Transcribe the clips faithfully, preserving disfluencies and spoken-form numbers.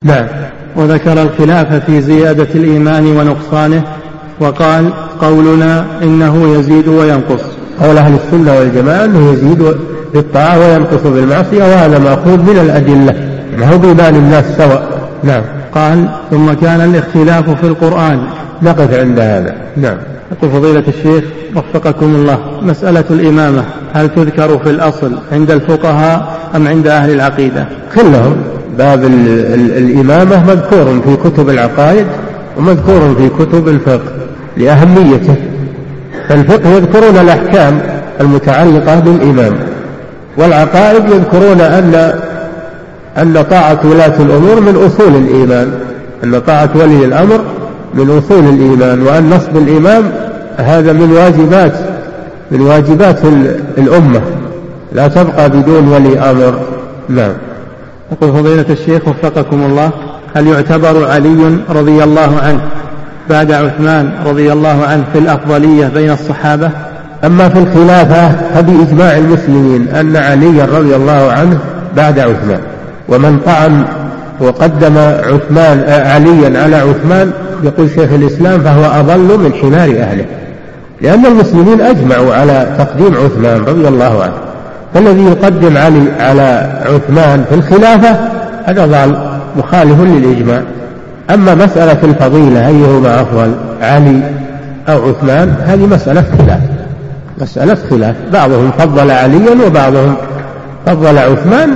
نعم. وذكر الخلاف في زيادة الإيمان ونقصانه، وقال: قولنا إنه يزيد وينقص. قول أهل السنة والجماعة أنه يزيد بالطاعة وينقص بالمعصية، وهذا مأخوذ من الأدلة، ما هو بإيمان الناس سواء. نعم. قال: ثم كان الاختلاف في القرآن. نقف عند هذا. نعم. يقول فضيلة الشيخ وفقكم الله: مسألة الإمامة هل تذكر في الأصل عند الفقهاء أم عند أهل العقيدة؟ كلهم. باب ال ال الإمامة مذكور في كتب العقائد ومذكور في كتب الفقه لأهميته. فالفقه يذكرون الأحكام المتعلقة بالإمام، والعقائد يذكرون أن أن طاعة ولاة الأمور من أصول الإيمان، أن طاعة ولي الأمر من أصول الإيمان، وأن نصب الإمام هذا من واجبات من واجبات الأمة، لا تبقى بدون ولي أمر. نعم. يقول فضيلة الشيخ وفقكم الله: هل يعتبر علي رضي الله عنه بعد عثمان رضي الله عنه في الأفضلية بين الصحابة؟ أما في الخلافة فبإجماع المسلمين أن علي رضي الله عنه بعد عثمان، ومن طعن وقدم عثمان عليا على عثمان يقول شيخ الإسلام فهو أضل من حمار أهله، لأن المسلمين أجمعوا على تقديم عثمان رضي الله عنه، فالذي يقدم علي على عثمان في الخلافة هذا ضال مخالف للإجماع. أما مسألة الفضيلة أيهما أفضل علي أو عثمان هذه مسألة خلاف مسألة خلاف بعضهم فضل عليا وبعضهم فضل عثمان،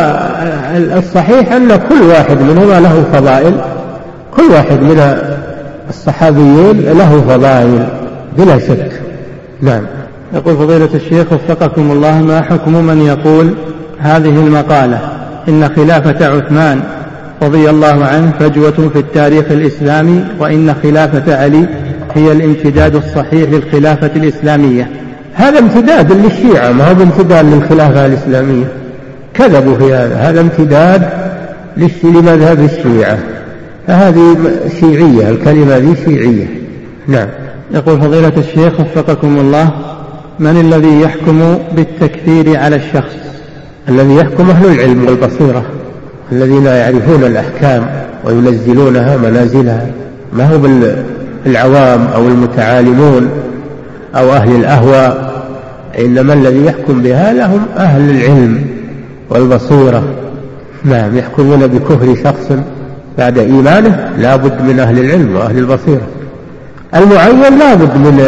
والصحيح أن كل واحد منهما له فضائل، كل واحد من الصحابيين له فضائل بلا شك. نعم. يقول فضيلة الشيخ وفقكم الله: ما حكم من يقول هذه المقالة إن خلافة عثمان رضي الله عنه فجوة في التاريخ الإسلامي، وإن خلافة علي هي الامتداد الصحيح للخلافة الإسلامية؟ هذا امتداد للشيعة، ما هو امتداد للخلافة الإسلامية، كذبوا في هذا، هذا امتداد لمذهب الشيعة، فهذه شيعية، الكلمة ذي شيعية. نعم. يقول فضيلة الشيخ وفقكم الله: من الذي يحكم بالتكفير على الشخص؟ الذي يحكم أهل العلم والبصيرة الذين يعرفون الأحكام وينزلونها منازلها، ما هو بالعوام أو المتعالمون أو أهل الأهواء، إنما الذي يحكم بها لهم أهل العلم والبصيرة. نعم. يحكمون بكفر شخص بعد إيمانه لا بد من أهل العلم وأهل البصيرة. المعين لا بد من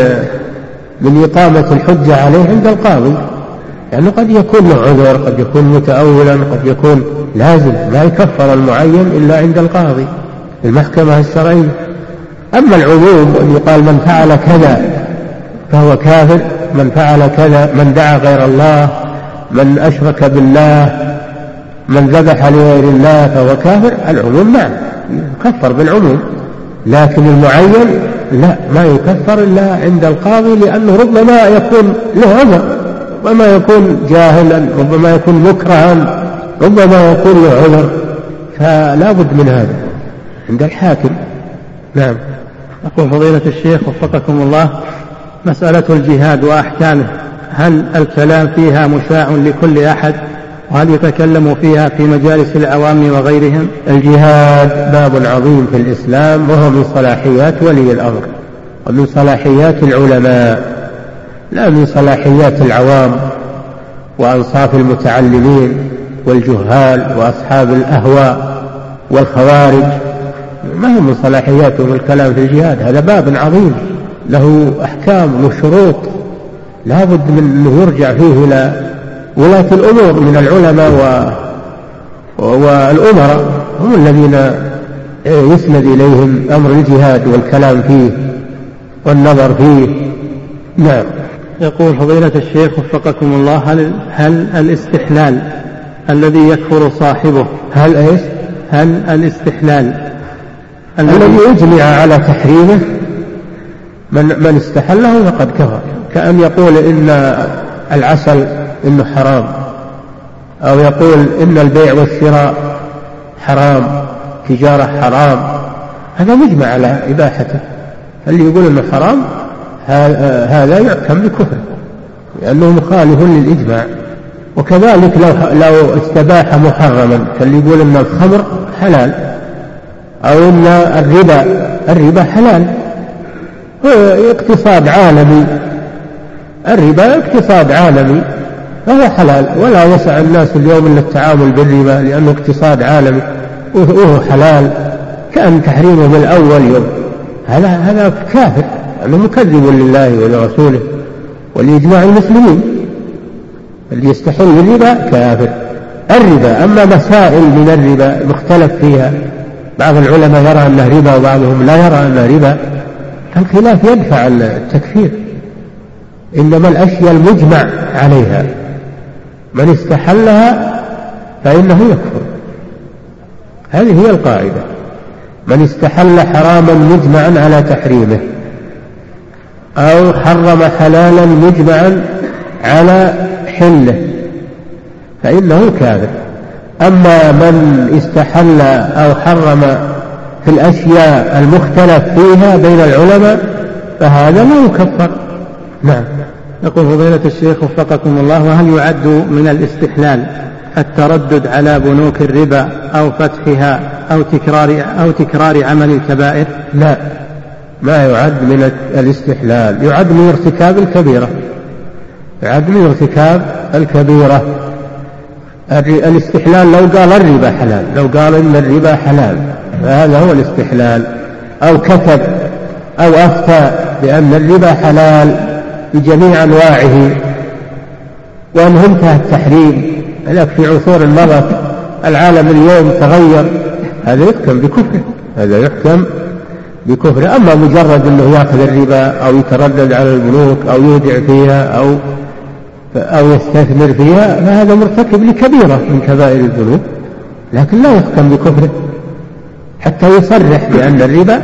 من إقامة الحجة عليه عند القاضي، لأنه قد يكون له عذر، قد يكون متأولا، قد يكون لازم، لا يكفر المعين إلا عند القاضي المحكمة الشرعية. أما العموم أن يقال من فعل كذا فهو كافر، من فعل كذا، من دعا غير الله، من أشرك بالله، من ذبح لغير الله فهو كافر، العموم نعم يكفر بالعموم، لكن المعين لا، ما يكفر إلا عند القاضي، لأنه ربما يكون له عذر، ربما يكون جاهلا، ربما يكون مكرها، ربما يكون له عذر، فلا بد من هذا عند الحاكم. نعم. أقول فضيلة الشيخ وفقكم الله: مسألة الجهاد وأحكامه هل الكلام فيها مشاع لكل أحد، وهل يتكلم فيها في مجالس العوام وغيرهم؟ الجهاد باب عظيم في الإسلام، وهو من صلاحيات ولي الأمر ومن صلاحيات العلماء، لا من صلاحيات العوام وأنصاف المتعلمين والجهال وأصحاب الأهواء والخوارج، ما هو من صلاحياتهم الكلام في الجهاد. هذا باب عظيم له أحكام وشروط لا بد من أنه يرجع فيه إلى ولاة الأمور من العلماء والأمراء، هم الذين يسند إليهم أمر الجهاد والكلام فيه والنظر فيه. نعم. يقول فضيلة الشيخ وفقكم الله: هل, هل الاستحلال الذي يكفر صاحبه هل إيش؟ هل الاستحلال الذي يجمع على تحريمه من, من استحله فقد كفر، كأن يقول إن العسل إنه حرام، أو يقول إن البيع والشراء حرام، تجارة حرام، هذا مجمع على إباحته. اللي يقول إنه حرام هذا يحكم بكفر لأنه مخالف للإجماع. وكذلك لو, لو استباح محرما، فاللي يقول إن الخمر حلال أو أن الربا الربا حلال، اقتصاد عالمي، الربا اقتصاد عالمي فهو حلال، ولا يسع الناس اليوم إلا التعامل بالربا لأنه اقتصاد عالمي وهو حلال، كان تحريمه من الأول يوم. هذا هذا كافر، أنه مكذب لله ولرسوله ولإجماع المسلمين. اللي يستحل الربا كافر. الربا أما مسائل من الربا مختلف فيها، بعض العلماء يرى أنه ربا وبعضهم لا يرى أنه ربا، الخلاف يدفع التكفير. إنما الأشياء المجمع عليها من استحلها فإنه يكفر، هذه هي القاعدة. من استحل حراما مجمعا على تحريمه أو حرم حلالا مجمعا على حله فإنه كافر. أما من استحل أو حرم في الأشياء المختلف فيها بين العلماء فهذا لا يكفر. نعم. يقول فضيلة الشيخ وفقكم الله: وهل يعد من الاستحلال التردد على بنوك الربا أو فتحها أو تكرار, أو تكرار عمل الكبائر؟ لا، ما يعد من الاستحلال، يعد من ارتكاب الكبيرة، يعد من ارتكاب الكبيرة. الاستحلال لو قال الربا حلال، لو قال إن الربا حلال فهذا هو الاستحلال، أو كتب أو أفتى بأن الربا حلال بجميع أنواعه وأنه انتهى التحريم. لك في عصور مضت العالم اليوم تغير، هذا يحكم بكفره، هذا يحكم بكفره. أما مجرد أنه يأخذ الربا أو يتردد على البنوك أو يودع فيها أو أو يستثمر فيها فهذا مرتكب لكبيرة من كبائر الذنوب، لكن لا يحكم بكفره حتى يصرح بأن الربا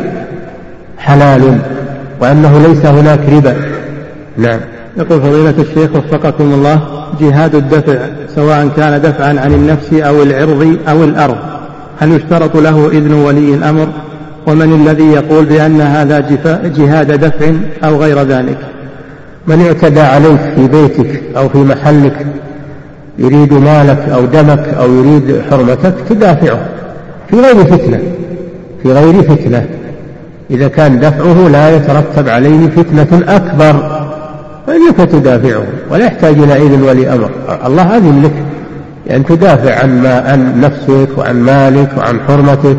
حلال وأنه ليس هناك ربا. نعم. يقول فضيلة الشيخ وفقكم الله: جهاد الدفع سواء كان دفعا عن النفس أو العرض أو الأرض، هل يشترط له إذن ولي الأمر؟ ومن الذي يقول بأن هذا جهاد دفع أو غير ذلك؟ من اعتدى عليك في بيتك أو في محلك يريد مالك أو دمك أو يريد حرمتك تدافعه في غير فتنة، في غير فتنة إذا كان دفعه لا يترتب عليه فتنة أكبر فإنك تدافعه ولا يحتاج إلى إذن ولي أمر. الله أذن لك أن يعني تدافع عن, ما عن نفسك وعن مالك وعن حرمتك.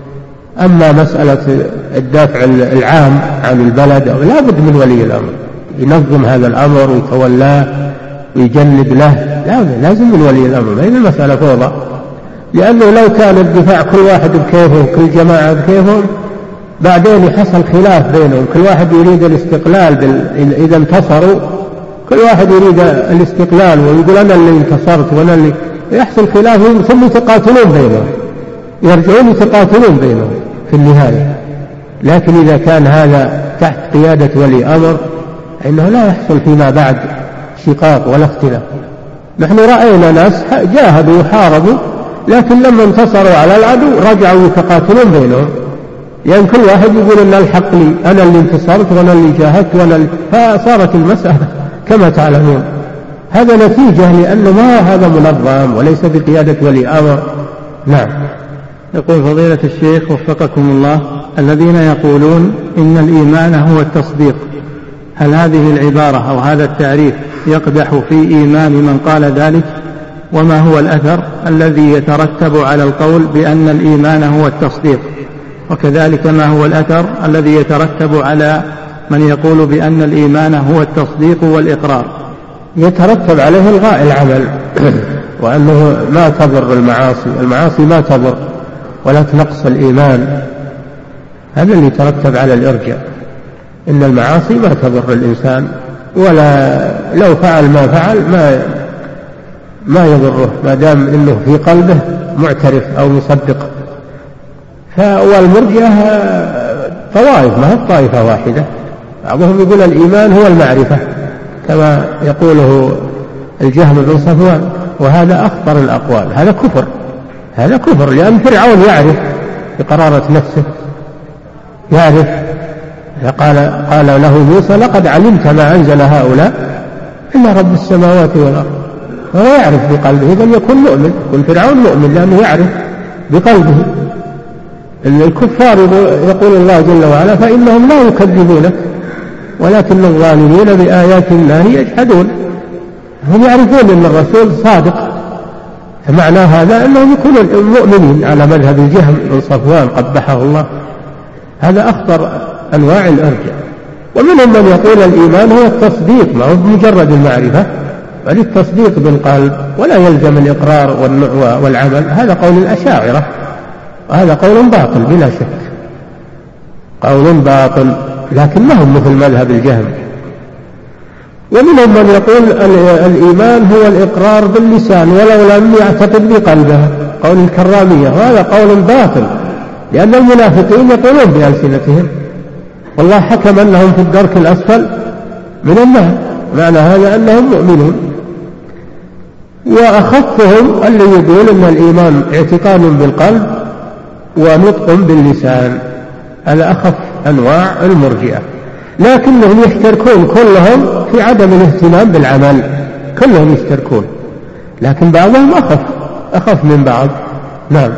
أما مسألة الدافع العام عن البلد لا بد من ولي الأمر ينظم هذا الأمر ويتولاه ويجنب له، لا لازم من ولي الأمر، ما هي المسألة فوضى. لأنه لو كان الدفاع كل واحد بكيفه كل جماعة بكيفهم بعدين يحصل خلاف بينهم، كل واحد يريد الاستقلال بال... إذا انتصروا كل واحد يريد الاستقلال ويقول أنا اللي انتصرت وأنا اللي يحصل خلاف ثم يتقاتلون بينهم، يرجعون يتقاتلون بينهم في النهاية. لكن إذا كان هذا تحت قيادة ولي أمر إنه لا يحصل فيما بعد شقاق ولا اختلاف. نحن رأينا ناس جاهدوا وحاربوا لكن لما انتصروا على العدو رجعوا يتقاتلون بينهم، يعني كل واحد يقول أن الحق لي، أنا اللي انتصرت وأنا اللي جاهدت وأنا اللي... فصارت المسألة كما تعلمون. هذا نتيجة لأنه ما هذا منظم وليس بقيادة ولي أمر. نعم. يقول فضيلة الشيخ وفقكم الله: الذين يقولون إن الإيمان هو التصديق، هل هذه العبارة أو هذا التعريف يقدح في إيمان من قال ذلك؟ وما هو الأثر الذي يترتب على القول بأن الإيمان هو التصديق؟ وكذلك ما هو الأثر الذي يترتب على من يقول بأن الإيمان هو التصديق والإقرار؟ يترتب عليه إلغاء العمل وأنه ما تضر المعاصي، المعاصي ما تضر ولا تنقص الإيمان، هذا اللي يترتب على الإرجاء، إن المعاصي ما تضر الإنسان ولا لو فعل ما فعل ما ما يضره ما دام إنه في قلبه معترف أو مصدق. والمرجئة طوائف ما هي طائفة واحدة، بعضهم يقول الإيمان هو المعرفة كما يقوله الجهم بن صفوان، وهذا أخطر الأقوال، هذا كفر، هذا كفر لأن فرعون يعرف بقرارة نفسه، يعرف قال, قال له موسى لقد علمت ما أنزل هؤلاء إلا رب السماوات والأرض، وهو يعرف بقلبه، إذن يكون مؤمن، يكون فرعون مؤمن لأنه يعرف بقلبه. الكفار يقول الله جل وعلا فإنهم لا يكذبونك ولكن الظالمين بآيات الله يجحدون. هم يعرفون أن الرسول صادق، فمعنى هذا أنهم يكونون مؤمنين على مذهب الجهم بن صفوان قبحه الله. هذا أخطر أنواع الإرجاء. ومنهم من يقول الإيمان هو التصديق، ما هو مجرد المعرفة، بل التصديق بالقلب ولا يلزم الإقرار والعمل. هذا قول الأشاعرة، وهذا قول باطل بلا شك، قول باطل، لكن ما هم مثل مذهب الجهم. ومنهم من يقول الإيمان هو الإقرار باللسان ولو لم يعتقد بقلبه، قول الكرامية، وهذا قول باطل، لأن المنافقين يقولون بألسنتهم والله حكم أنهم في الدرك الأسفل من النار، معنى هذا أنهم مؤمنون. وأخفهم اللي يقول أن الإيمان اعتقاد بالقلب ونطق باللسان، هذا أخف أنواع المرجئة، لكنهم يشتركون كلهم في عدم الاهتمام بالعمل، كلهم يشتركون، لكن بعضهم أخف أخف من بعض. نعم.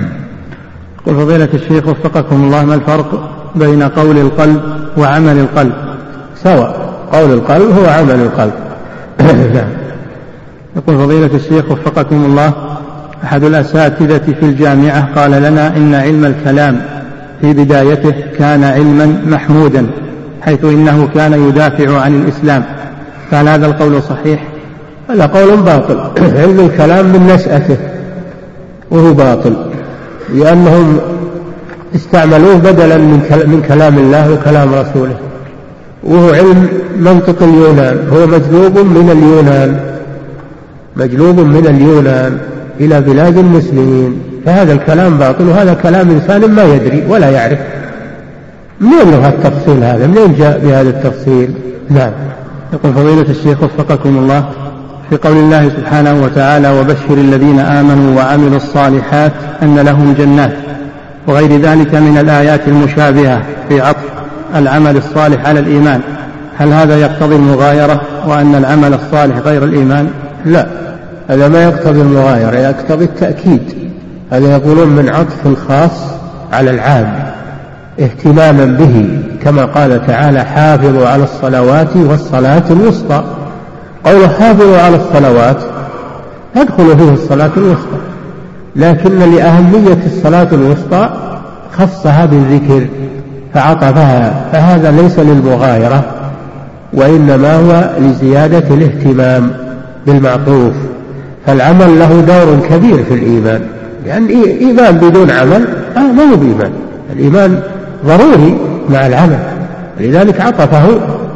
قل فضيلة الشيخ وفقكم الله، ما الفرق بين قول القلب وعمل القلب؟ سواء، قول القلب هو عمل القلب. نعم. يقول فضيلة الشيخ وفقكم الله، أحد الأساتذة في الجامعة قال لنا إن علم الكلام في بدايته كان علما محمودا، حيث إنه كان يدافع عن الإسلام، فهل هذا القول صحيح؟ هذا قول باطل. علم الكلام من نشأته وهو باطل، لأنهم استعملوه بدلا من كلام الله وكلام رسوله، وهو علم منطق اليونان، هو مجلوب من اليونان، مجلوب من اليونان إلى بلاد المسلمين، فهذا الكلام باطل، وهذا كلام إنسان ما يدري ولا يعرف. منين له التفصيل هذا؟ منين جاء بهذا التفصيل؟ نعم. يقول فضيلة الشيخ وفقكم الله، في قول الله سبحانه وتعالى وبشر الذين آمنوا وعملوا الصالحات أن لهم جنات، وغير ذلك من الآيات المشابهة في عطف العمل الصالح على الإيمان، هل هذا يقتضي المغايرة وأن العمل الصالح غير الإيمان؟ لا، هذا ما يقتضي المغايرة، يقتضي التأكيد. هذا يقولون من عطف الخاص على العام اهتماما به، كما قال تعالى حافظوا على الصلوات والصلاة الوسطى. قول حافظوا على الصلوات يدخل فيه الصلاة الوسطى، لكن لأهمية الصلاة الوسطى خصها بالذكر فعطفها، فهذا ليس للمغايرة، وإنما هو لزيادة الاهتمام بالمعطوف. فالعمل له دور كبير في الإيمان، لأن يعني إيمان بدون عمل آه ما هو بإيمان، الإيمان ضروري مع العمل، لذلك عطفه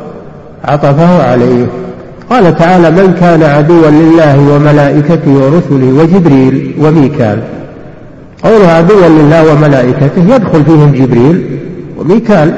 عطفه عليه. قال تعالى من كان عدوا لله وملائكته ورسله وجبريل وميكال، قوله عدوا لله وملائكته يدخل فيهم جبريل وميكال،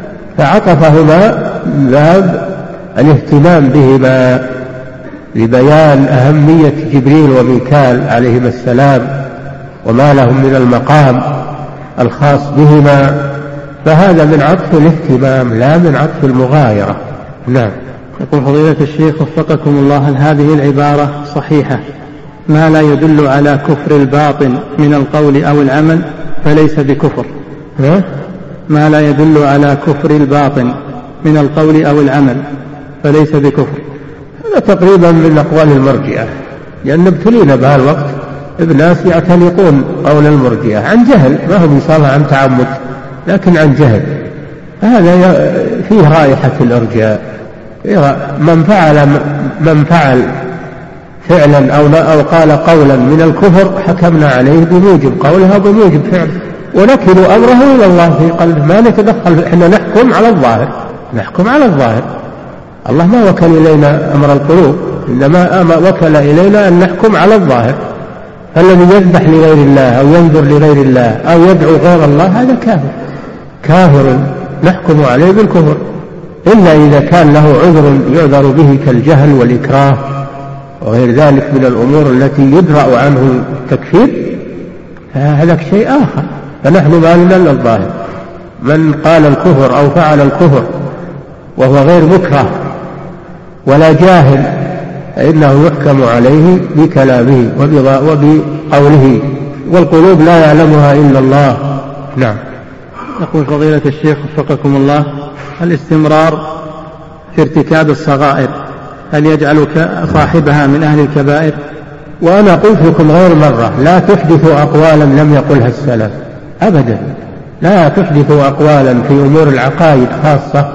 فعطفهما باب الاهتمام بهما لبيان أهمية جبريل وميكال عليهما السلام وما لهم من المقام الخاص بهما، فهذا من عطف الاهتمام لا من عطف المغايرة. نعم. يقول فضيلة الشيخ وفقكم الله، هل هذه العبارة صحيحة ما لا يدل على كفر الباطن من القول أو العمل فليس بكفر؟ ها؟ ما لا يدل على كفر الباطن من القول أو العمل فليس بكفر. هذا تقريبا من أقوال المرجئة، لأن ابتلينا بها الوقت الناس يعتنقون قول المرجئة عن جهل، ما هم إن شاء الله عن تعمد، لكن عن جهل. هذا فيه رائحة الإرجاء. من فعل من فعل فعلا أو أو قال قولا من الكفر حكمنا عليه بموجب قوله وبموجب فعله، ونكل أمره إلى الله في قلبه، ما نتدخل، إحنا نحكم على الظاهر، نحكم على الظاهر. الله ما وكل إلينا أمر القلوب، إنما وكل إلينا أن نحكم على الظاهر. فالذي يذبح لغير الله أو ينذر لغير الله أو يدعو غير الله هذا كافر، كافر نحكم عليه بالكفر، إلا إذا كان له عذر يعذر به كالجهل والإكراه وغير ذلك من الأمور التي يدرأ عنه التكفير، فهذا شيء آخر. فنحن ما لنا إلا الظاهر. من قال الكفر أو فعل الكفر وهو غير مكره ولا جاهل فإنه يحكم عليه بكلامه وبقوله، والقلوب لا يعلمها إلا الله، نعم. يقول فضيلة الشيخ وفقكم الله: الاستمرار في ارتكاب الصغائر هل يجعل صاحبها من أهل الكبائر؟ وأنا قلت لكم غير مرة: لا تحدثوا أقوالا لم يقلها السلف أبدا. لا تحدثوا أقوالا في أمور العقائد خاصة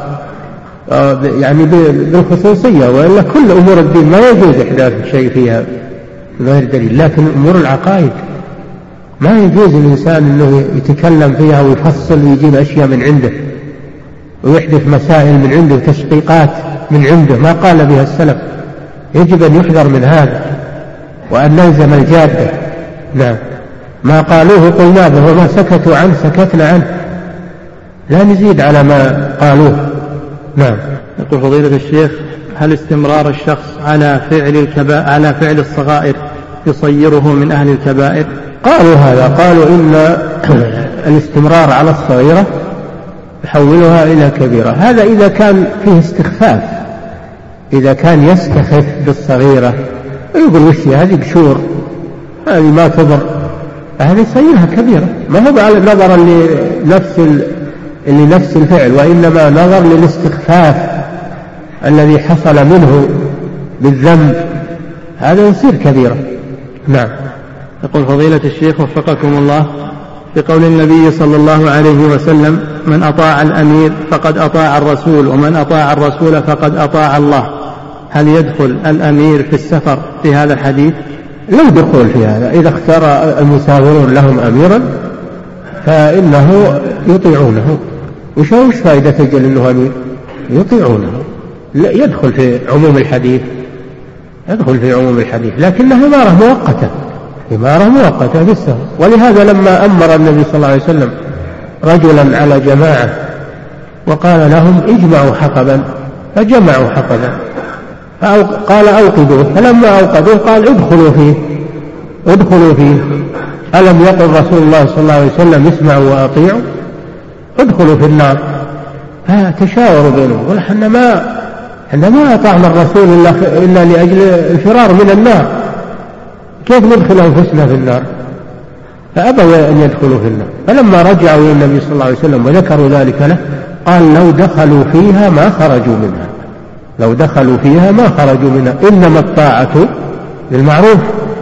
يعني بالخصوصية، وإلا كل أمور الدين ما يجوز إحداث شيء فيها غير دليل، لكن أمور العقائد ما يجوز الإنسان أنه يتكلم فيها ويفصل ويجيب أشياء من عنده ويحدث مسائل من عنده وتشقيقات من عنده ما قال بها السلف. يجب أن يحذر من هذا وأن نلزم الجادة. نعم. ما قالوه قلنا به وما سكتوا عنه سكتنا عنه، لا نزيد على ما قالوه. نعم. يقول فضيلة الشيخ: هل استمرار الشخص على فعل الكبائر على فعل الصغائر يصيره من أهل الكبائر؟ قالوا هذا، قالوا إن الاستمرار على الصغيرة يحولها إلى كبيرة. هذا إذا كان فيه استخفاف، إذا كان يستخف بالصغيرة ويقول وش هذه بشور، هذه ما تضر، هذه يصيرها كبيرة. ما هو على نظرا لنفس لنفس الفعل، وإنما نظر للاستخفاف الذي حصل منه بالذنب، هذا يصير كبيرة. نعم. يقول فضيلة الشيخ وفقكم الله: في قول النبي صلى الله عليه وسلم: من أطاع الأمير فقد أطاع الرسول، ومن أطاع الرسول فقد أطاع الله، هل يدخل الأمير في السفر في هذا الحديث؟ لا دخول في هذا. إذا اختار المسافرون لهم أميرا فإنه يطيعونه. وش وش فائدة تجل أنه أمير؟ يطيعونه. لا يدخل في عموم الحديث، يدخل في عموم الحديث، لكنها إمارة مؤقتة، إمارة مؤقتة في السفر. ولهذا لما أمر النبي صلى الله عليه وسلم رجلا على جماعة وقال لهم اجمعوا حطبا، فجمعوا حطبا، قال أوقدوه، فلما أوقدوه قال ادخلوا فيه ادخلوا فيه ألم يقل رسول الله صلى الله عليه وسلم اسمعوا وأطيعوا؟ ادخلوا في النار. فتشاوروا بينهم: قال احنا ما احنا ما أطعنا الرسول إلا, إلا لأجل الفرار من النار، كيف ندخل أنفسنا في النار؟ فأبوا أن يدخلوا في النار. فلما رجعوا إلى النبي صلى الله عليه وسلم وذكروا ذلك له قال: لو دخلوا فيها ما خرجوا منها، لو دخلوا فيها ما خرجوا منها، إنما الطاعة بالمعروف،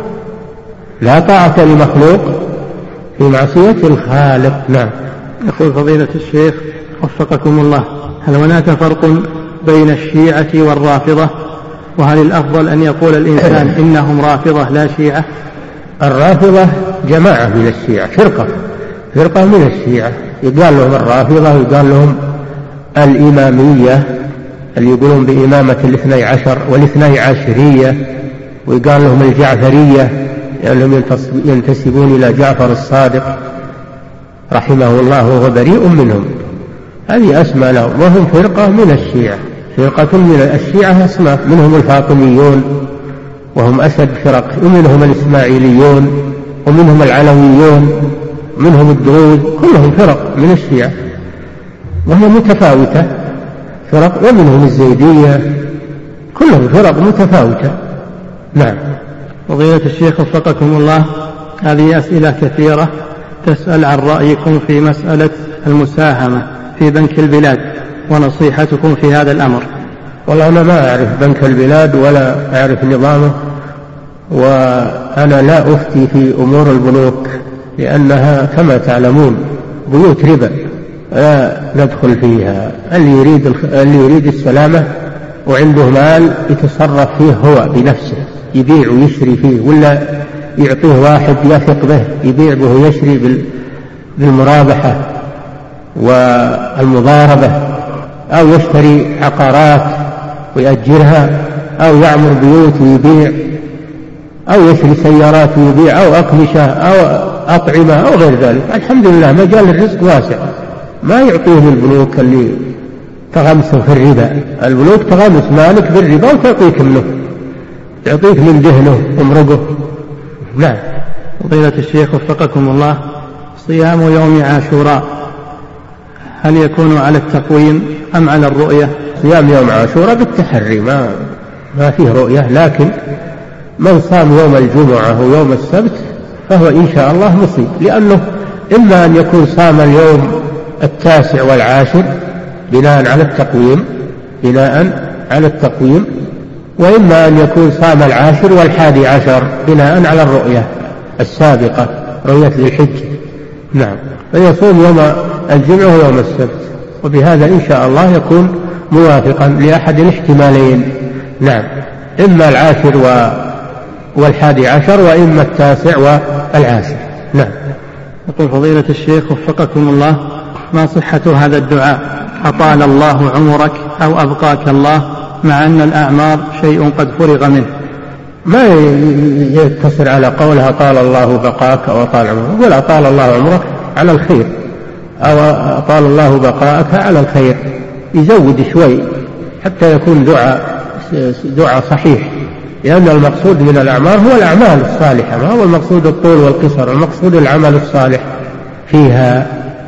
لا طاعة لمخلوق في معصية الخالق. نعم. يقول فضيلة الشيخ وفقكم الله: هل هناك فرق بين الشيعة والرافضة؟ وهل الأفضل أن يقول الإنسان إنهم رافضة لا شيعة؟ الرافضة جماعة من الشيعة، فرقة فرقة من الشيعة، يقال لهم الرافضة، يقال لهم الإمامية اللي يقولون بإمامة الاثني عشر والاثني عشرية، ويقال لهم الجعفرية لأنهم ينتسبون إلى جعفر الصادق رحمه الله وهو بريء منهم. هذه أسمى لهم، وهم فرقة من الشيعة، فرقة من الشيعة أصناف، منهم الفاطميون وهم أسد فرق، ومنهم الإسماعيليون، ومنهم العلويون، ومنهم الدروز، كلهم فرق من الشيعة وهي متفاوتة فرق، ومنهم الزيدية، كلهم فرق متفاوتة. نعم. فضيلة الشيخ وفقكم الله: هذه أسئلة كثيرة تسأل عن رأيكم في مسألة المساهمة في بنك البلاد ونصيحتكم في هذا الأمر. والله أنا ما أعرف بنك البلاد ولا أعرف نظامه، وأنا لا أفتي في أمور البنوك لأنها كما تعلمون بيوت ربا، لا ندخل فيها. اللي يريد اللي يريد السلامة وعنده مال يتصرف فيه هو بنفسه، يبيع ويشتري فيه، ولا يعطيه واحد يثق به يبيع به ويشتري بالمرابحة والمضاربة، أو يشتري عقارات ويأجرها، أو يعمر بيوت ويبيع، أو يشتري سيارات ويبيع، أو أقمشة أو أطعمة أو غير ذلك. الحمد لله مجال الرزق واسع، ما يعطيه البنوك اللي تغمسه في الربا. البنوك تغمس مالك بالربا وتعطيك منه، تعطيك من دهنه ومرقه. نعم. فضيلة الشيخ وفقكم الله: صيام يوم عاشوراء هل يكون على التقويم أم على الرؤية؟ صيام يوم عاشوراء بالتحري، ما ما فيه رؤية، لكن من صام يوم الجمعة ويوم السبت فهو إن شاء الله مصيب، لأنه إما أن يكون صام اليوم التاسع والعاشر بناء على التقويم بناء على التقويم وإما أن يكون صام العاشر والحادي عشر بناء على الرؤية السابقة رؤية ذي الحجة. نعم، فيصوم يوم الجمعة ويوم السبت، وبهذا إن شاء الله يكون موافقا لأحد الاحتمالين. نعم، إما العاشر و... والحادي عشر وإما التاسع والعاشر. نعم. يقول فضيلة الشيخ وفقكم الله: ما صحة هذا الدعاء؟ أطال الله عمرك أو أبقاك الله، مع أن الأعمار شيء قد فرغ منه. ما يتصل على قولها طال الله بقاك أو أطال عمرك، يقول أطال الله عمرك على الخير أو أطال الله بقاءك على الخير، يزود شوي حتى يكون دعاء دعاء صحيح، لأن المقصود من الأعمار هو الأعمال الصالحة، ما هو المقصود الطول والقصر، المقصود العمل الصالح فيها.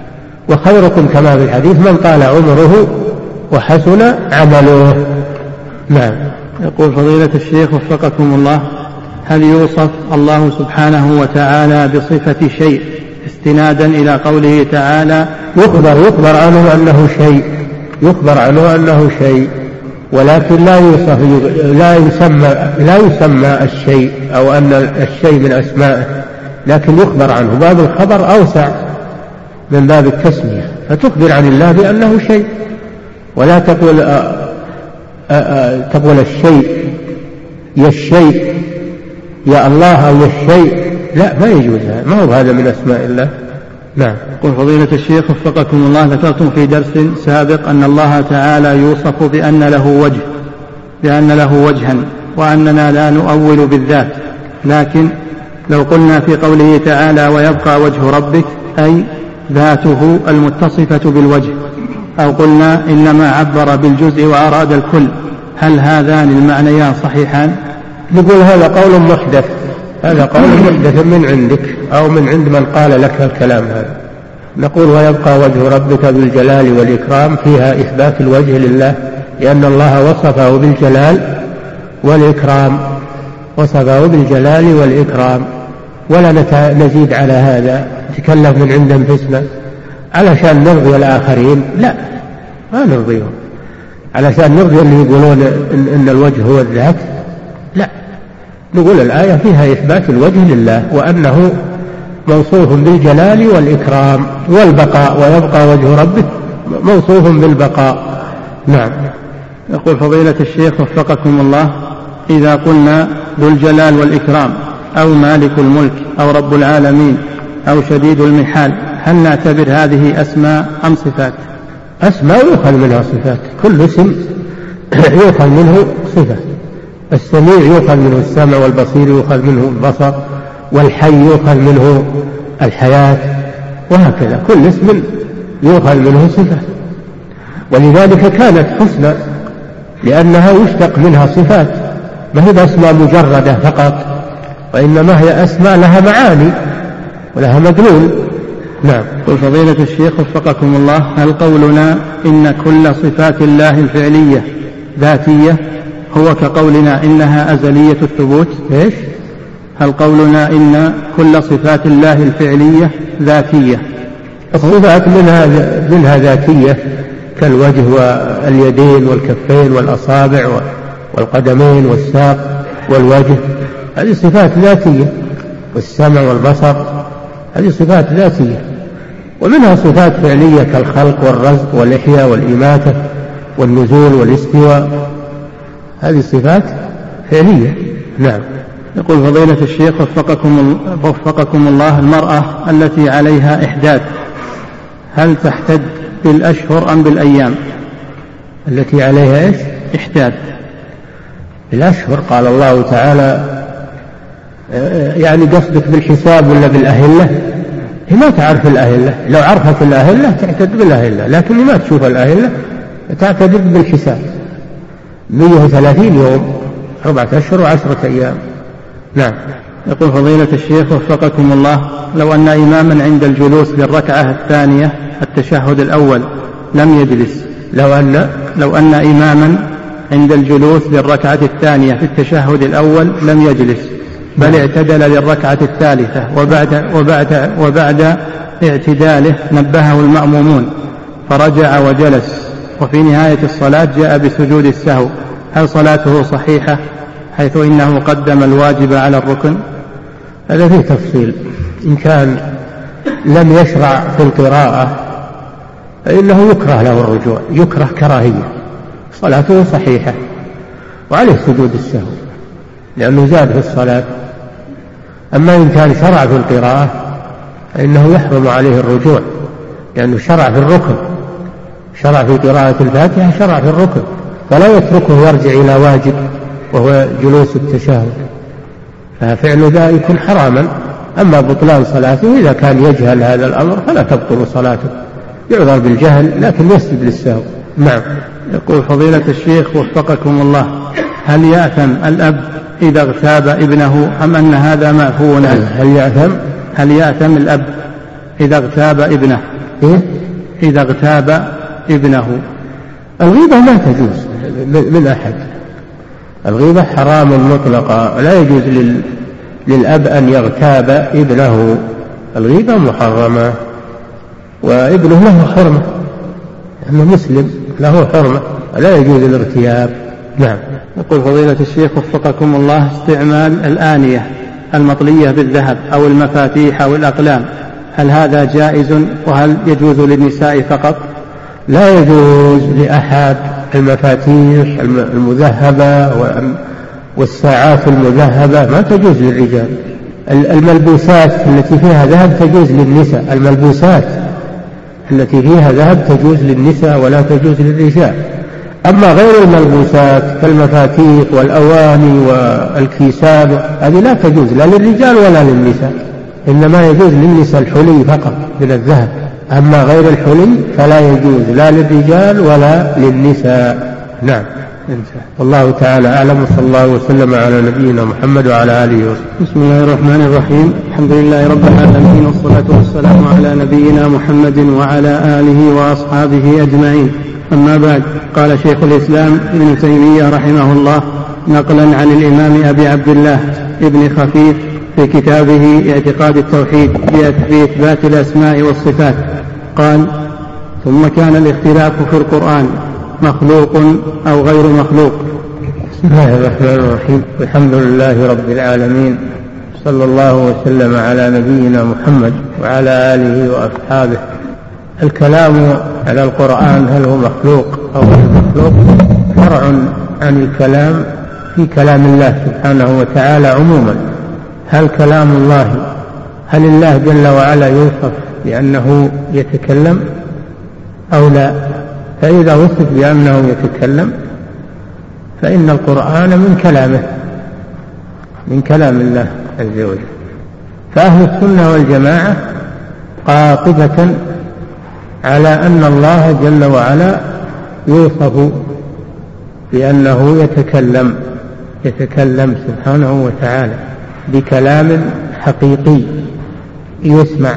وخيركم كما في الحديث من طال عمره وحسن عمله. نعم. يقول فضيلة الشيخ وفقكم الله: هل يوصف الله سبحانه وتعالى بصفة شيء استنادا إلى قوله تعالى؟ يخبر يخبر عنه أنه شيء يخبر عنه أنه شيء ولكن لا يوصف لا يسمى لا يسمى الشيء أو أن الشيء من أسمائه، لكن يخبر عنه. باب الخبر أوسع من باب التسمية، فتخبر عن الله بأنه شيء، ولا تقول أ أ أ تقول الشيء يا الشيء يا الله أو يا الشيء، لا، ما يجوز، ما هو هذا من أسماء الله. نعم. يقول فضيلة الشيخ وفقكم الله: ذكرتم في درس سابق أن الله تعالى يوصف بأن له وجه بأن له وجها وأننا لا نؤول بالذات، لكن لو قلنا في قوله تعالى ويبقى وجه ربك أي ذاته المتصفة بالوجه، أو قلنا إنما عبر بالجزء وأراد الكل، هل هذان المعنيان صحيحان؟ نقول هذا قول محدث هذا قول محدث من عندك أو من عند من قال لك الكلام هذا. نقول ويبقى وجه ربك بالجلال والإكرام، فيها إثبات الوجه لله، لأن الله وصفه بالجلال والإكرام وصفه بالجلال والإكرام، ولا نزيد على هذا نتكلم من عند أنفسنا علشان نرضي الآخرين، لا، ما نرضيهم علشان نرضي اللي يقولون إن, إن الوجه هو الذات، لا، نقول الآية فيها إثبات الوجه لله وأنه موصوف بالجلال والإكرام والبقاء، ويبقى وجه ربك موصوف بالبقاء. نعم. يقول فضيلة الشيخ وفقكم الله: إذا قلنا ذو الجلال والإكرام أو مالك الملك أو رب العالمين أو شديد المحال، هل نعتبر هذه أسماء أم صفات؟ أسماء يؤخذ منها صفات، كل اسم يؤخذ منه صفة. السميع يؤخذ منه السمع، والبصير يؤخذ منه البصر، والحي يؤخذ منه الحياة، وهكذا كل اسم يؤخذ منه صفة. ولذلك كانت حسنى لأنها يشتق منها صفات، ما هي أسماء مجردة فقط، وإنما هي أسماء لها معاني ولها مدلول. نعم. قل فضيلة الشيخ وفقكم الله: هل قولنا إن كل صفات الله الفعلية ذاتية هو كقولنا إنها أزلية الثبوت؟ إيش؟ هل قولنا إن كل صفات الله الفعلية ذاتية؟ الصفات منها, منها ذاتية كالوجه واليدين والكفين والأصابع والقدمين والساق والوجه، هذه صفات ذاتية، والسمع والبصر، هذه صفات ذاتية. ومنها صفات فعلية كالخلق والرزق والإحياء والإماتة والنزول والاستواء، هذه صفات فعلية. نعم. يقول فضيلة الشيخ وفقكم, وفقكم الله: المرأة التي عليها إحداث هل تحتد بالأشهر أم بالأيام؟ التي عليها إيش؟ إحداث. بالأشهر، قال الله تعالى، يعني قصدك بالحساب ولا بالأهلة؟ هي ما تعرف الأهلة، لو عرفت الأهلة تعتد بالأهلة، لكن ما تشوف الأهلة تعتد بالحساب. مئة وثلاثين يوم، أربعة أشهر وعشرة أيام. نعم. يقول فضيلة الشيخ وفقكم الله: لو أن إماما عند الجلوس للركعة الثانية التشهد الأول لم يجلس، لو أن لو أن إماما عند الجلوس للركعة الثانية في التشهد الأول لم يجلس، بل اعتدل للركعة الثالثة وبعد, وبعد, وبعد اعتداله نبهه المأمومون فرجع وجلس، وفي نهاية الصلاة جاء بسجود السهو، هل صلاته صحيحة حيث إنه قدم الواجب على الركن؟ هذا فيه تفصيل. إن كان لم يشرع في القراءة فإنه يكره له الرجوع، يكره كراهية، صلاته صحيحة وعليه سجود السهو لأنه زاد في الصلاة. أما إن كان شرع في القراءة فإنه يحرم عليه الرجوع لأنه شرع في الركن، شرع في قراءة الفاتحة، شرع في الركن، فلا يتركه يرجع إلى واجب وهو جلوس التشهد، ففعل ذلك يكون حراما. أما بطلان صلاته إذا كان يجهل هذا الأمر فلا تبطل صلاته، يعذر بالجهل لكن يسجد للسهو. نعم. يقول فضيلة الشيخ وفقكم الله، هل يأثم الأب إذا اغتاب ابنه أم أن هذا معفو عنه؟ هل يأثم هل يأثم الأب إذا اغتاب ابنه؟ إيه؟ إذا اغتاب ابنه. الغيبة ما تجوز من أحد، الغيبة حرام مطلقا، لا يجوز لل... للأب أن يغتاب ابنه، الغيبة محرمة، وابنه له حرمة، أنه مسلم له حرمة، لا يجوز الاغتياب. نعم. يقول فضيلة الشيخ وفقكم الله، استعمال الآنية المطلية بالذهب أو المفاتيح أو الأقلام، هل هذا جائز وهل يجوز للنساء فقط؟ لا يجوز لأحد. المفاتيح المذهبة والساعات المذهبة ما تجوز للرجال. الملبوسات التي فيها ذهب تجوز للنساء، الملبوسات التي فيها ذهب تجوز للنساء ولا تجوز للرجال. أما غير الملبوسات كالمفاتيح والأواني والكيسان هذه لا تجوز لا للرجال ولا للنساء، إنما يجوز للنساء الحلي فقط من الذهب، أما غير الحلي فلا يجوز لا للرجال ولا للنساء. نعم. والله تعالى أعلم، وصلى الله وسلم على نبينا محمد وعلى آله وصحبه. بسم الله الرحمن الرحيم، الحمد لله رب العالمين، والصلاة والسلام على نبينا محمد وعلى آله وأصحابه أجمعين. أما بعد، قال شيخ الإسلام ابن تيمية رحمه الله نقلا عن الإمام أبي عبد الله ابن خفيف في كتابه اعتقاد التوحيد بإثبات الأسماء والصفات قال: ثم كان الاختلاف في القرآن مخلوق أو غير مخلوق. بسم الله الرحمن الرحيم، الحمد لله رب العالمين، صلى الله وسلم على نبينا محمد وعلى آله وأصحابه. الكلام على القرآن هل هو مخلوق أو غير مخلوق فرع عن الكلام في كلام الله سبحانه وتعالى عموما. هل كلام الله هل الله جل وعلا يوصف بأنه يتكلم أو لا؟ فإذا وصف بأنه يتكلم فإن القرآن من كلامه، من كلام الله عز وجل. فأهل السنة والجماعة قاطبة على أن الله جل وعلا يوصف بأنه يتكلم يتكلم سبحانه وتعالى بكلام حقيقي يسمع،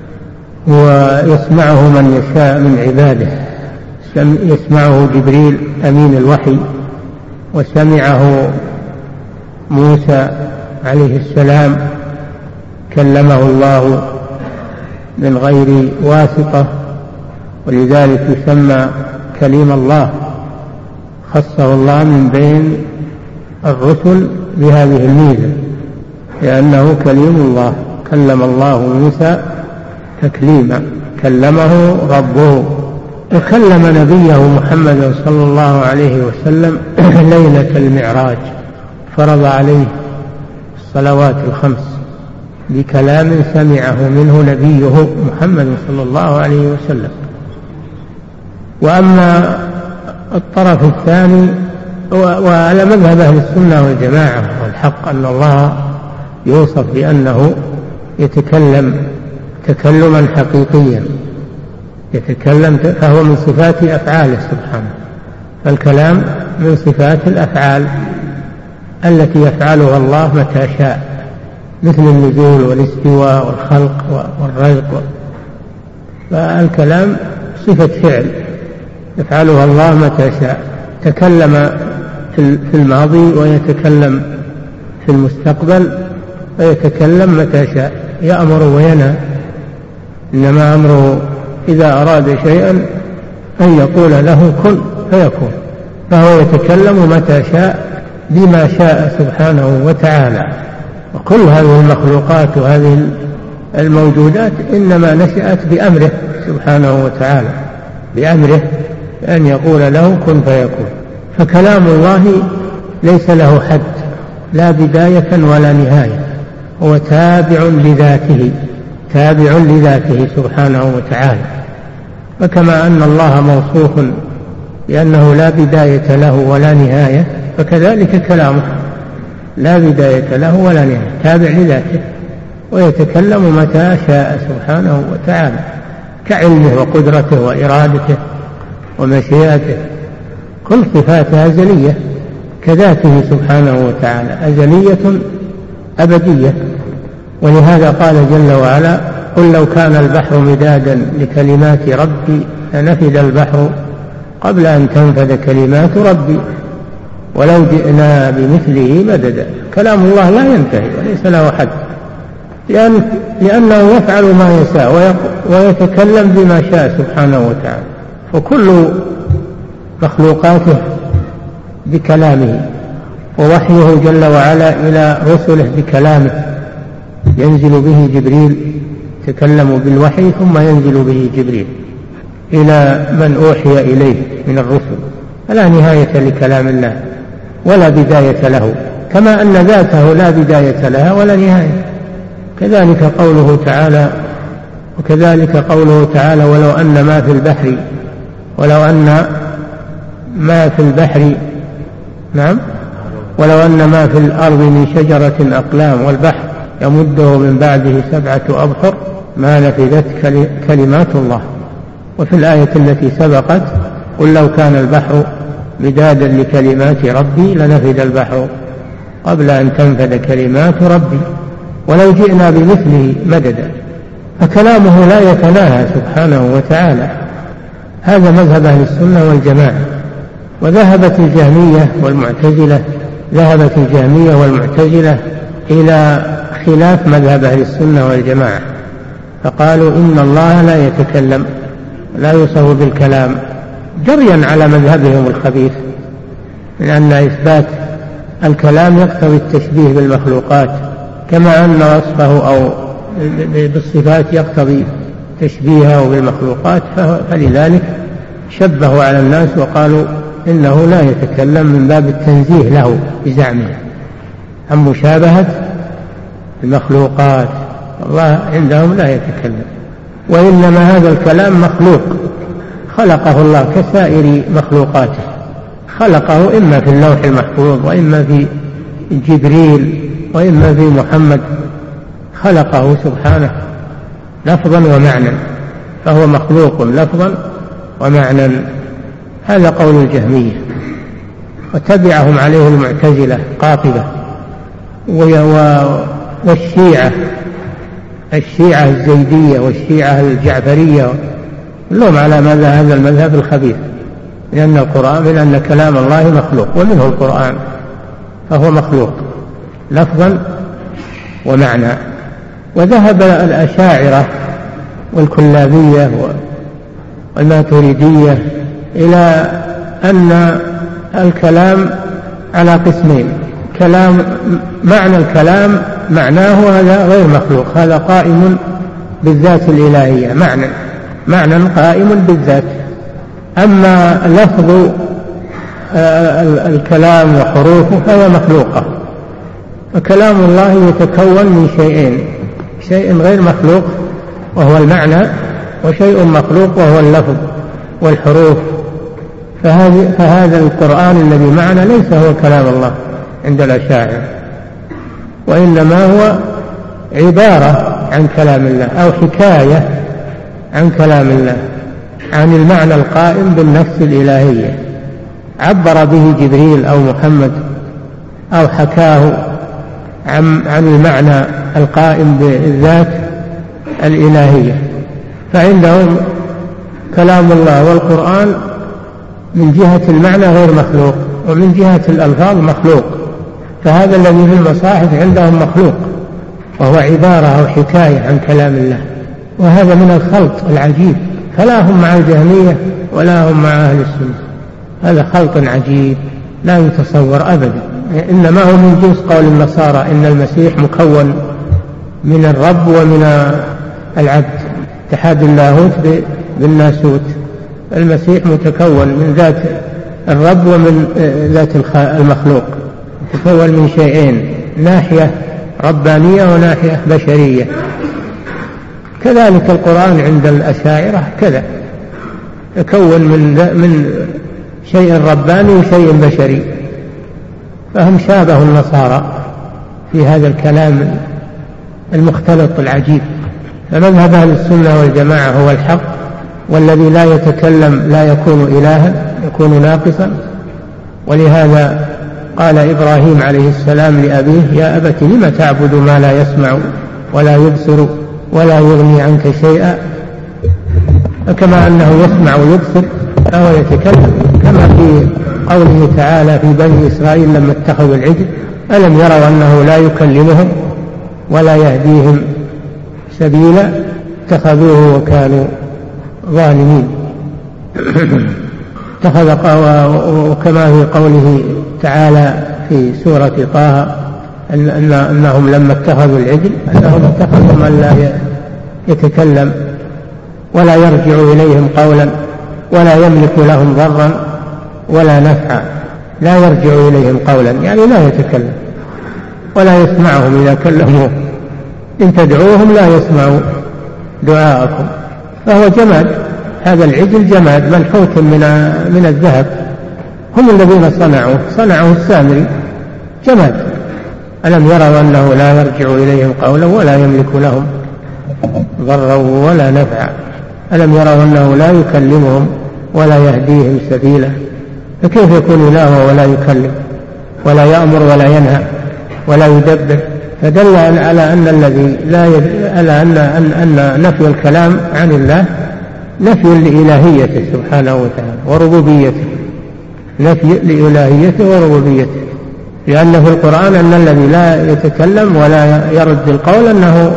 ويسمعه من يشاء من عباده. يسمعه جبريل أمين الوحي، وسمعه موسى عليه السلام كلمه الله من غير واسطة، ولذلك يسمى كليم الله، خصه الله من بين الرسل بهذه الميزة لأنه كليم الله. كلم الله موسى تكليما، كلمه ربه. وكلم نبيه محمد صلى الله عليه وسلم ليلة المعراج، فرض عليه الصلوات الخمس بكلام سمعه منه نبيه محمد صلى الله عليه وسلم. وأما الطرف الثاني وعلى مذهب أهل السنة والجماعة والحق أن الله يوصف بأنه يتكلم تكلما حقيقيا، يتكلم فهو من صفات أفعاله سبحانه. فالكلام من صفات الأفعال التي يفعلها الله متى شاء، مثل النزول والاستواء والخلق والرزق. فالكلام صفة فعل يفعلها الله متى شاء. تكلم في الماضي ويتكلم في المستقبل ويتكلم متى شاء، يأمر وينهى، إنما أمره إذا أراد شيئا أن يقول له كن فيكون، فهو يتكلم متى شاء بما شاء سبحانه وتعالى. وكل هذه المخلوقات وهذه الموجودات إنما نشأت بأمره سبحانه وتعالى، بأمره أن يقول له كن فيكون. فكلام الله ليس له حد، لا بداية ولا نهاية، هو تابع لذاته، تابع لذاته سبحانه وتعالى. فكما أن الله موصوف لأنه لا بداية له ولا نهاية، فكذلك كلامه لا بداية له ولا نهاية، تابع لذاته، ويتكلم متى شاء سبحانه وتعالى، كعلمه وقدرته وإرادته ومشيئته. كل صفاته أزلية كذاته سبحانه وتعالى، أزلية أبدية. ولهذا قال جل وعلا قل لو كان البحر مدادا لكلمات ربي لنفد البحر قبل أن تنفد كلمات ربي ولو جئنا بمثله مددا. كلام الله لا ينتهي وليس له حد، لأن لأنه يفعل ما يشاء ويتكلم بما شاء سبحانه وتعالى. وكل مخلوقاته بكلامه، ووحيه جل وعلا إلى رسله بكلامه، ينزل به جبريل يتكلم بالوحي ثم ينزل به جبريل إلى من أوحي إليه من الرسل، فلا نهاية لكلام الله ولا بداية له، كما أن ذاته لا بداية لها ولا نهاية. كذلك قوله تعالى وكذلك قوله تعالى ولو أن ما في البحر ولو أن ما في البحر نعم ولو أن ما في الأرض من شجرة أقلام والبحر يمده من بعده سبعة أبحر ما نفذت كلمات الله. وفي الآية التي سبقت قل لو كان البحر مدادا لكلمات ربي لنفد البحر قبل أن تنفد كلمات ربي ولو جئنا بمثله مددا. فكلامه لا يتناهى سبحانه وتعالى. هذا مذهب أهل السنة والجماعة. وذهبت الجهمية والمعتزلة ذهبت الجهمية والمعتزلة إلى خلاف مذهب أهل السنة والجماعة، فقالوا إن الله لا يتكلم، لا يوصف بالكلام، جريا على مذهبهم الخبيث، من أن إثبات الكلام يقتضي التشبيه بالمخلوقات، كما أن وصفه أو بالصفات يقتضي تشبيهه بالمخلوقات، فلذلك شبهوا على الناس وقالوا إنه لا يتكلم من باب التنزيه له بزعمه عن مشابهة المخلوقات. الله عندهم لا يتكلم، وإنما هذا الكلام مخلوق خلقه الله كسائر مخلوقاته، خلقه إما في اللوح المحفوظ وإما في جبريل وإما في محمد، خلقه سبحانه لفظا ومعنى، فهو مخلوق لفظا ومعنى. هذا قول الجهمية، وتبعهم عليه المعتزلة قاطبة والشيعة الشيعة الزيدية والشيعة الجعفرية، كلهم على هذا المذهب الخبيث، لأن القرآن من أن كلام الله مخلوق، ومنه القرآن فهو مخلوق لفظا ومعنى. وذهب الأشاعرة والكلابية والماتريدية إلى أن الكلام على قسمين: كلام معنى الكلام معناه هذا غير مخلوق، هذا قائم بالذات الإلهية، معنى معنى قائم بالذات. أما لفظ الكلام وحروفه فهي مخلوقة. فكلام الله يتكون من شيئين: شيء غير مخلوق وهو المعنى، وشيء مخلوق وهو اللفظ والحروف. فهذا القرآن الذي معنا ليس هو كلام الله عند الأشاعرة، وإنما هو عبارة عن كلام الله أو حكاية عن كلام الله، عن المعنى القائم بالنفس الإلهية، عبر به جبريل أو محمد أو حكاه عن, عن المعنى القائم بالذات الإلهية. فعندهم كلام الله والقرآن من جهة المعنى غير مخلوق، ومن جهة الألفاظ مخلوق. فهذا الذي في المصاحف عندهم مخلوق، وهو عبارة أو حكاية عن كلام الله، وهذا من الخلط العجيب، فلا هم مع الجهمية ولا هم مع أهل السنة، هذا خلط عجيب لا يتصور أبدا. إنما هو من جنس قول النصارى إن المسيح مكون من الرب ومن العبد، اتحاد اللاهوت بالناسوت. المسيح متكون من ذات الرب ومن ذات المخلوق، متكون من شيئين، ناحية ربانية وناحية بشرية. كذلك القرآن عند الأشاعرة كذا، يكون من من شيء رباني وشيء بشري، فهم شابه النصارى في هذا الكلام المختلط العجيب. فمذهب أهل السنة والجماعة هو الحق، والذي لا يتكلم لا يكون إلها، يكون ناقصا. ولهذا قال إبراهيم عليه السلام لأبيه: يا أبت لم تعبد ما لا يسمع ولا يبصر ولا يغني عنك شيئا. فكما أنه يسمع ويبصر فهو يتكلم، كما في قوله تعالى في بني إسرائيل لما اتخذوا العجل: ألم يروا أنه لا يكلمهم ولا يهديهم سبيلا اتخذوه وكانوا ظالمين. اتخذ. وكما في قوله تعالى في سورة طه أن أنهم لما اتخذوا العجل أنهم اتخذوا من لا يتكلم ولا يرجع إليهم قولا ولا يملك لهم ضرا ولا نفعا. لا يرجع إليهم قولا يعني لا يتكلم ولا يسمعهم إذا كلموه، إن تدعوهم لا يسمعوا دعاءكم، فهو جماد. هذا العجل جماد منحوت من من الذهب، هم الذين صنعوه صنعوه السامري، جماد. ألم يروا أنه لا يرجع إليهم قولا ولا يملك لهم ضرا ولا نفعا. ألم يروا أنه لا يكلمهم ولا يهديهم سبيلا. فكيف يكون إله ولا يكلم ولا يأمر ولا ينهى ولا يدبر؟ فدل على أن الذي لا يد... على أن... أن... أن نفي الكلام عن الله نفي لإلهيته سبحانه وتعالى وربوبيته، نفي لإلهيته وربوبيته، لأن في القرآن أن الذي لا يتكلم ولا يرد القول أنه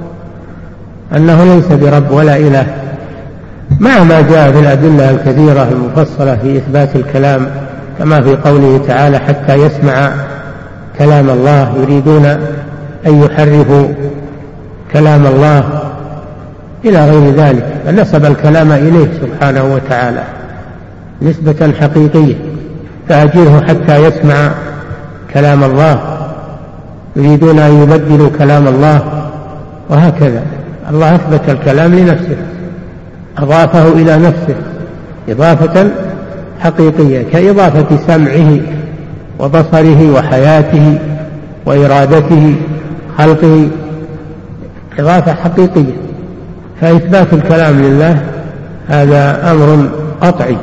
أنه ليس برب ولا إله، مع ما جاء في الأدلة الكثيرة المفصلة في إثبات الكلام، كما في قوله تعالى: حتى يسمع كلام الله، يريدون أن يحرفوا كلام الله إلى غير ذلك، فنسب الكلام إليه سبحانه وتعالى نسبة حقيقية. فأجره حتى يسمع كلام الله، يريدون أن يبدلوا كلام الله، وهكذا. الله أثبت الكلام لنفسه، أضافه إلى نفسه إضافة حقيقية، كإضافة سمعه وبصره وحياته وإرادته خلقه، إضافة حقيقية. فإثبات الكلام لله هذا أمر قطعي،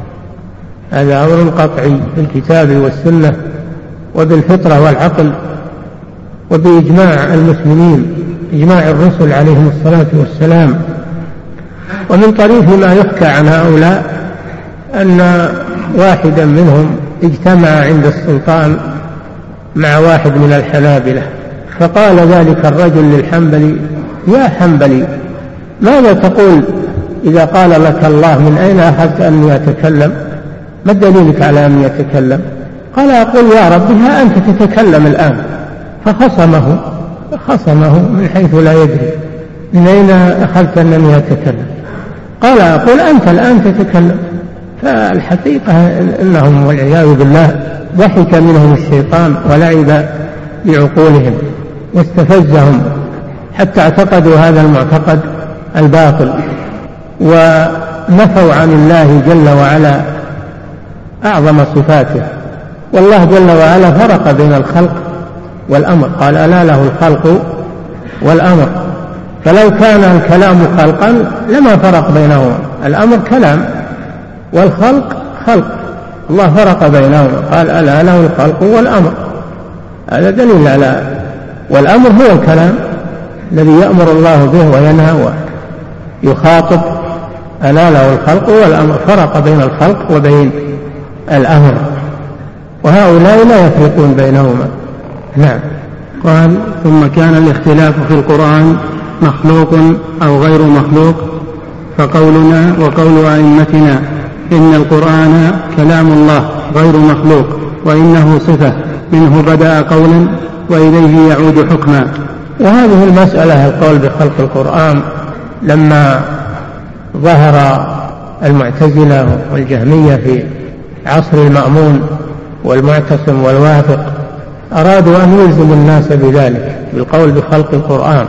هذا أمر قطعي بالكتاب والسنة وبالفطرة والعقل وبإجماع المسلمين، إجماع الرسل عليهم الصلاة والسلام. ومن طريف ما يحكى عن هؤلاء أن واحدا منهم اجتمع عند السلطان مع واحد من الحنابلة، فقال ذلك الرجل للحنبلي: يا حنبلي، ماذا تقول إذا قال لك الله: من أين أخذت أني أتكلم؟ ما دليلك على أني أتكلم؟ قال: أقول يا رب ها أنت تتكلم الآن. فخصمه خصمه من حيث لا يدري: من أين أخذت أنني أتكلم؟ قال: أقول أنت الآن تتكلم. فالحقيقة إنهم والعياذ بالله ضحك منهم الشيطان ولعب بعقولهم واستفزهم حتى اعتقدوا هذا المعتقد الباطل، ونفوا عن الله جل وعلا أعظم صفاته. والله جل وعلا فرق بين الخلق والأمر، قال: ألا له الخلق والأمر. فلو كان الكلام خلقا لما فرق بينهما، الأمر كلام والخلق خلق، الله فرق بينهما، قال: ألا له الخلق والأمر. هذا دليل على، والأمر هو الكلام الذي يأمر الله به وينهى ويخاطب. ألا له الخلق والأمر، فرق بين الخلق وبين الأمر، وهؤلاء لا يفرقون بينهما. نعم. قال: ثم كان الاختلاف في القرآن مخلوق أو غير مخلوق، فقولنا وقول أئمتنا إن القرآن كلام الله غير مخلوق وإنه صفة منه بدأ قولا وإليه يعود حكما. وهذه المسألة القول بخلق القرآن لما ظهر المعتزلة والجهمية في عصر المأمون والمعتصم والواثق أرادوا أن يلزموا الناس بذلك بالقول بخلق القرآن،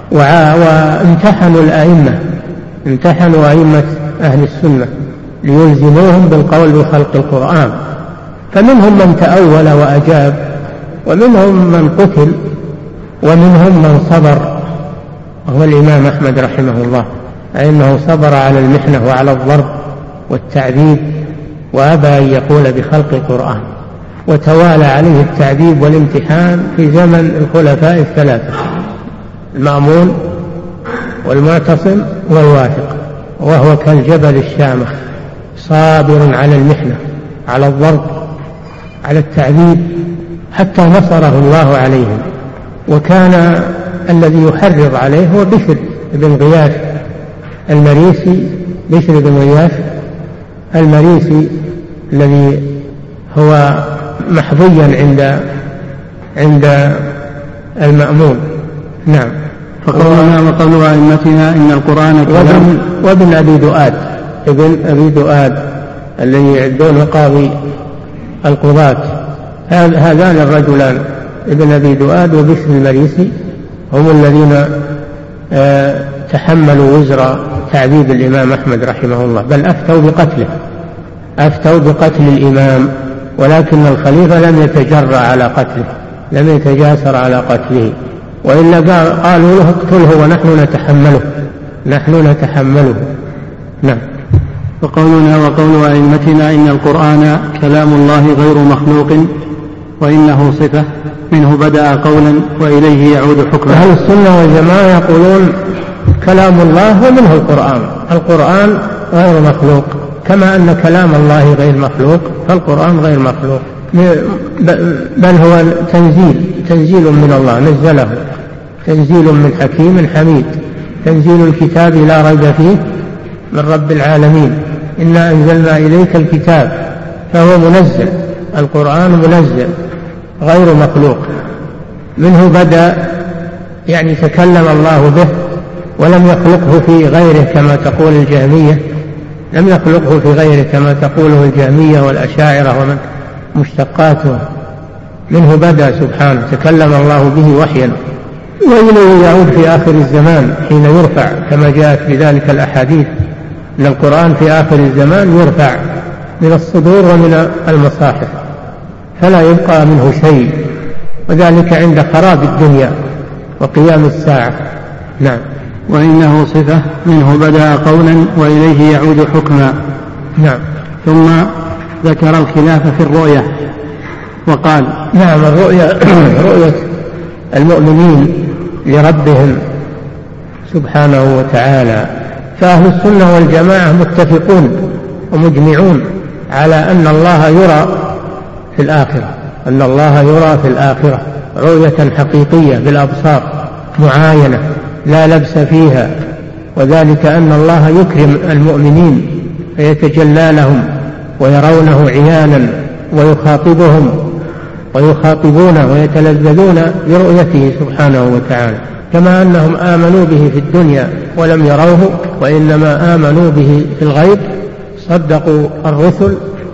وامتحنوا الأئمة امتحنوا أئمة أهل السنة ليلزموهم بالقول بخلق القرآن، فمنهم من تأول وأجاب، ومنهم من قتل، ومنهم من صبر، وهو الإمام أحمد رحمه الله، أنه صبر على المحنة وعلى الضرب والتعذيب وأبى أن يقول بخلق القرآن، وتوالى عليه التعذيب والامتحان في زمن الخلفاء الثلاثة المأمون والمعتصم والواثق، وهو كالجبل الشامخ صابر على المحنة على الضرب على التعذيب حتى نصره الله عليهم. وكان الذي يحرض عليه هو بشر بن غياث المريسي، بشر بن غياث المريسي الذي هو محظيا عند عند المأمون. نعم. فقولنا وقول أئمتنا إن القرآن كلام. وابن أبي دؤاد ابن أبي دؤاد الذي يعدون قاضي القضاة، هذان الرجلان ابن أبي دؤاد وبشر المريسي هم الذين آه تحملوا وزر تعذيب الإمام أحمد رحمه الله، بل أفتوا بقتله أفتوا بقتل الإمام، ولكن الخليفة لم يتجرأ على قتله، لم يتجاسر على قتله، وإلا قالوا له اقتله ونحن نتحمله نحن نتحمله. نعم. وقولنا وقول أئمتنا إن القرآن كلام الله غير مخلوق وإنه صفة منه بدأ قولا وإليه يعود حكما. أهل السنة والجماعة يقولون كلام الله ومنه القرآن، القرآن غير مخلوق، كما أن كلام الله غير مخلوق فالقرآن غير مخلوق، بل هو تنزيل تنزيل من الله نزله، تنزيل من حكيم حميد، تنزيل الكتاب لا ريب فيه من رب العالمين، إنا أنزلنا إليك الكتاب، فهو منزل، القرآن منزل غير مخلوق، منه بدأ يعني تكلم الله به ولم يخلقه في غيره كما تقول الجهمية، لم يخلقه في غيره كما تقوله الجهمية والأشاعرة ومن مشتقاته، منه بدأ سبحانه، تكلم الله به وحيا، وإليه يعود في آخر الزمان حين يرفع كما جاءت بذلك الأحاديث أن القرآن في آخر الزمان يرفع من الصدور ومن المصاحف فلا يبقى منه شيء، وذلك عند خراب الدنيا وقيام الساعة. نعم. وإنه صفة منه بدأ قولا وإليه يعود حكما. نعم. ثم ذكر الخلاف في الرؤية وقال: نعم، الرؤية رؤية المؤمنين لربهم سبحانه وتعالى، فأهل السنة والجماعة متفقون ومجمعون على أن الله يرى في الآخرة، أن الله يرى في الآخرة رؤية حقيقية بالأبصار معاينة لا لبس فيها، وذلك أن الله يكرم المؤمنين فيتجلى لهم ويرونه عيانا ويخاطبهم ويخاطبونه ويتلذذون برؤيته سبحانه وتعالى، كما أنهم آمنوا به في الدنيا ولم يروه وإنما آمنوا به في الغيب، صدقوا الرسل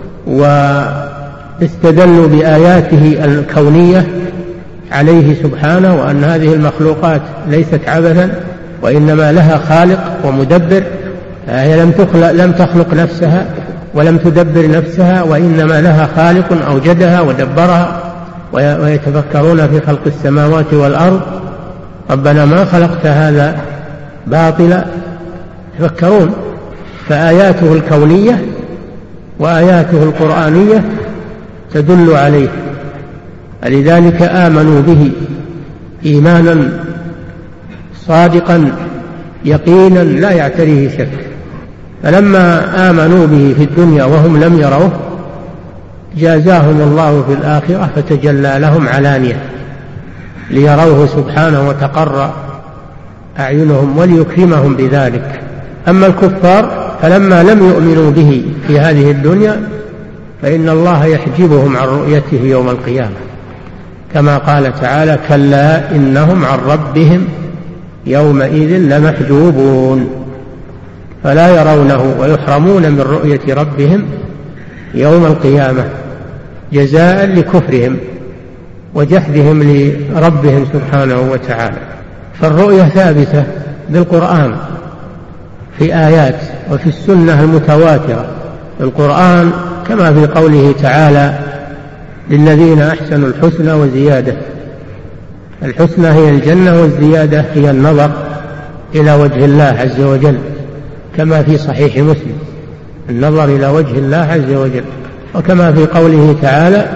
واستدلوا بآياته الكونية عليه سبحانه، وأن هذه المخلوقات ليست عبثا وإنما لها خالق ومدبر، هي لم تخلق, لم تخلق نفسها ولم تدبر نفسها، وإنما لها خالق أوجدها ودبرها، ويتفكرون في خلق السماوات والأرض ربنا ما خلقت هذا باطلا، يتفكرون، فآياته الكونية وآياته القرآنية تدل عليه، لذلك آمنوا به إيمانا صادقا يقينا لا يعتريه شك، فلما آمنوا به في الدنيا وهم لم يروه جازاهم الله في الآخرة فتجلى لهم علانية ليروه سبحانه وتقر أعينهم وليكرمهم بذلك. أما الكفار فلما لم يؤمنوا به في هذه الدنيا فإن الله يحجبهم عن رؤيته يوم القيامة، كما قال تعالى: كلا إنهم عن ربهم يومئذ لمحجوبون، فلا يرونه ويحرمون من رؤية ربهم يوم القيامة جزاء لكفرهم وجحدهم لربهم سبحانه وتعالى. فالرؤية ثابتة بالقرآن في آيات، وفي السنة المتواترة. القرآن كما في قوله تعالى: للذين أحسنوا الحسنى وزيادة. الحسنى هي الجنة، والزيادة هي النظر إلى وجه الله عز وجل، كما في صحيح مسلم، النظر إلى وجه الله عز وجل. وكما في قوله تعالى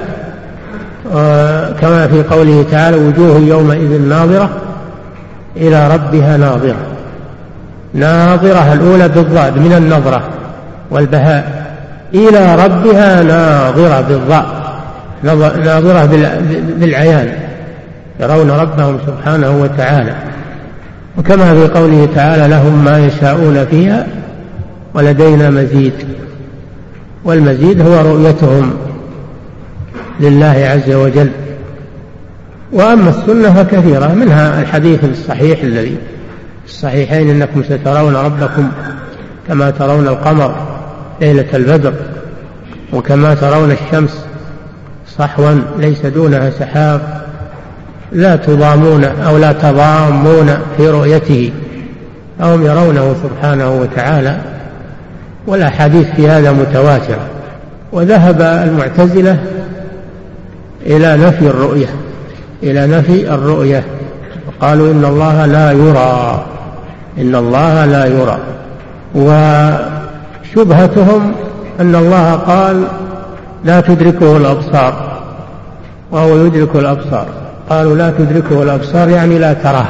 كما في قوله تعالى: وجوه يومئذ ناظرة إلى ربها ناظرة. ناظرة الأولى بالضاد من النظرة والبهاء، إلى ربها ناظرة بالضاء، ناظرة بالعيان، يرون ربهم سبحانه وتعالى. وكما في قوله تعالى: لهم ما يشاءون فيها ولدينا مزيد. والمزيد هو رؤيتهم لله عز وجل. وأما السنة فكثيرة، منها الحديث الصحيح الذي في الصحيحين: إنكم سترون ربكم كما ترون القمر ليلة البدر، وكما ترون الشمس صحوا ليس دونها سحاب، لا تضامون أو لا تضامون في رؤيته، أهم يرونه سبحانه وتعالى. والأحاديث في هذا متواترة. وذهب المعتزلة إلى نفي الرؤية إلى نفي الرؤية وقالوا إن الله لا يرى إن الله لا يرى وشبهتهم أن الله قال: لا تدركه الأبصار وهو يدرك الأبصار. قالوا: لا تدركه الأبصار يعني لا تراه،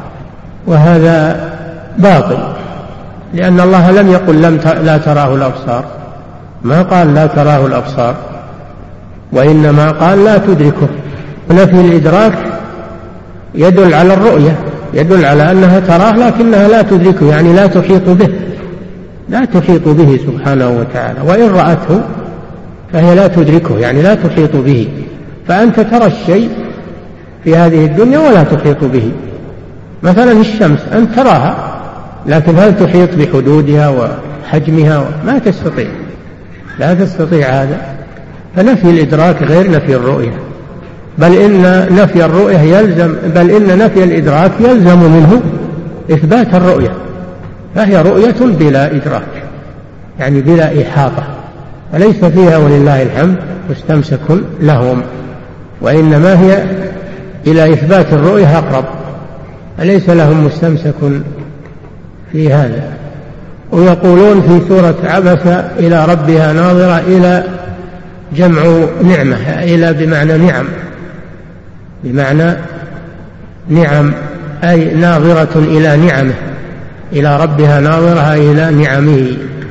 وهذا باطل، لأن الله لم يقل لم لا تراه الأبصار، ما قال لا تراه الأبصار، وإنما قال لا تدركه. ونفي الإدراك يدل على الرؤية، يدل على أنها تراه لكنها لا تدركه، يعني لا تحيط به لا تحيط به سبحانه وتعالى. وإن رأته فهي لا تدركه، يعني لا تحيط به. فأنت ترى الشيء في هذه الدنيا ولا تحيط به. مثلا الشمس أنت تراها، لكن هل تحيط بحدودها وحجمها؟ ما تستطيع لا تستطيع هذا. فنفي الإدراك غير نفي الرؤية، بل إن نفي الرؤية يلزم بل إن نفي الإدراك يلزم منه إثبات الرؤية، فهي رؤية بلا إدراك، يعني بلا إحاطة، فليس فيها ولله الحمد مستمسك لهم، وإنما هي إلى إثبات الرؤية أقرب، فليس لهم مستمسك في هذا. ويقولون في سورة عبس: إلى ربها ناظرة، إلى جمع نعمة، إلى بمعنى نعم بمعنى نعم أي ناظرة إلى نعمه، إلى ربها ناظرة إلى نعمه،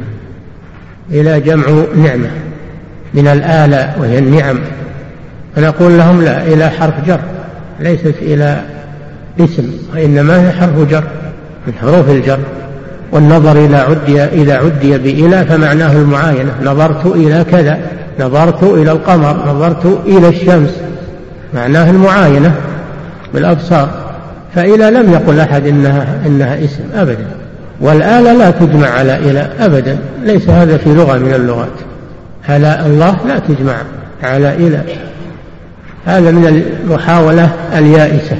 إلى جمع نعمة من الآلاء وهي النعم. فنقول لهم: لا، إلى حرف جر، ليست إلى اسم، وإنما هي حرف جر من حروف الجر. والنظر إذا عدي إذا عدي بإلى فمعناه المعاينة، نظرت إلى كذا، نظرت إلى القمر، نظرت إلى الشمس، معناه المعاينة بالأبصار. فإلى لم يقل أحد إنها, إنها اسم أبدا، والآلة لا تجمع على إلى أبدا، ليس هذا في لغة من اللغات. آلاء الله لا تجمع على إلى، هذا من المحاولة اليائسة،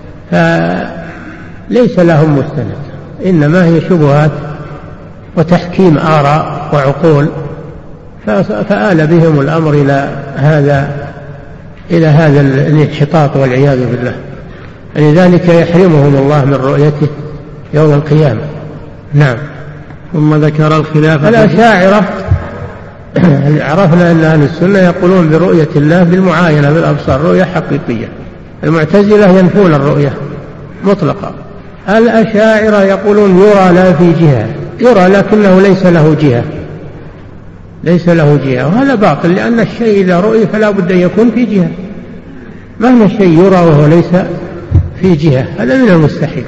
فليس لهم مستند، إنما هي شبهات وتحكيم آراء وعقول، فآل بهم الأمر إلى هذا إلى هذا الانحطاط والعياذ بالله. لذلك يحرمهم الله من رؤيته يوم القيامة. نعم. ثم ذكر الخلافة. الأشاعرة عرفنا أن أهل السنة يقولون برؤية الله بالمعاينة بالأبصار، رؤية حقيقية. المعتزلة ينفون الرؤية مطلقة. الأشاعرة يقولون يرى لا في جهة، يرى لكنه ليس له جهة ليس له جهة وهذا باطل، لأن الشيء إذا رؤي فلا بد أن يكون في جهة. مهما الشيء يرى وهو ليس في جهة، هذا من المستحيل.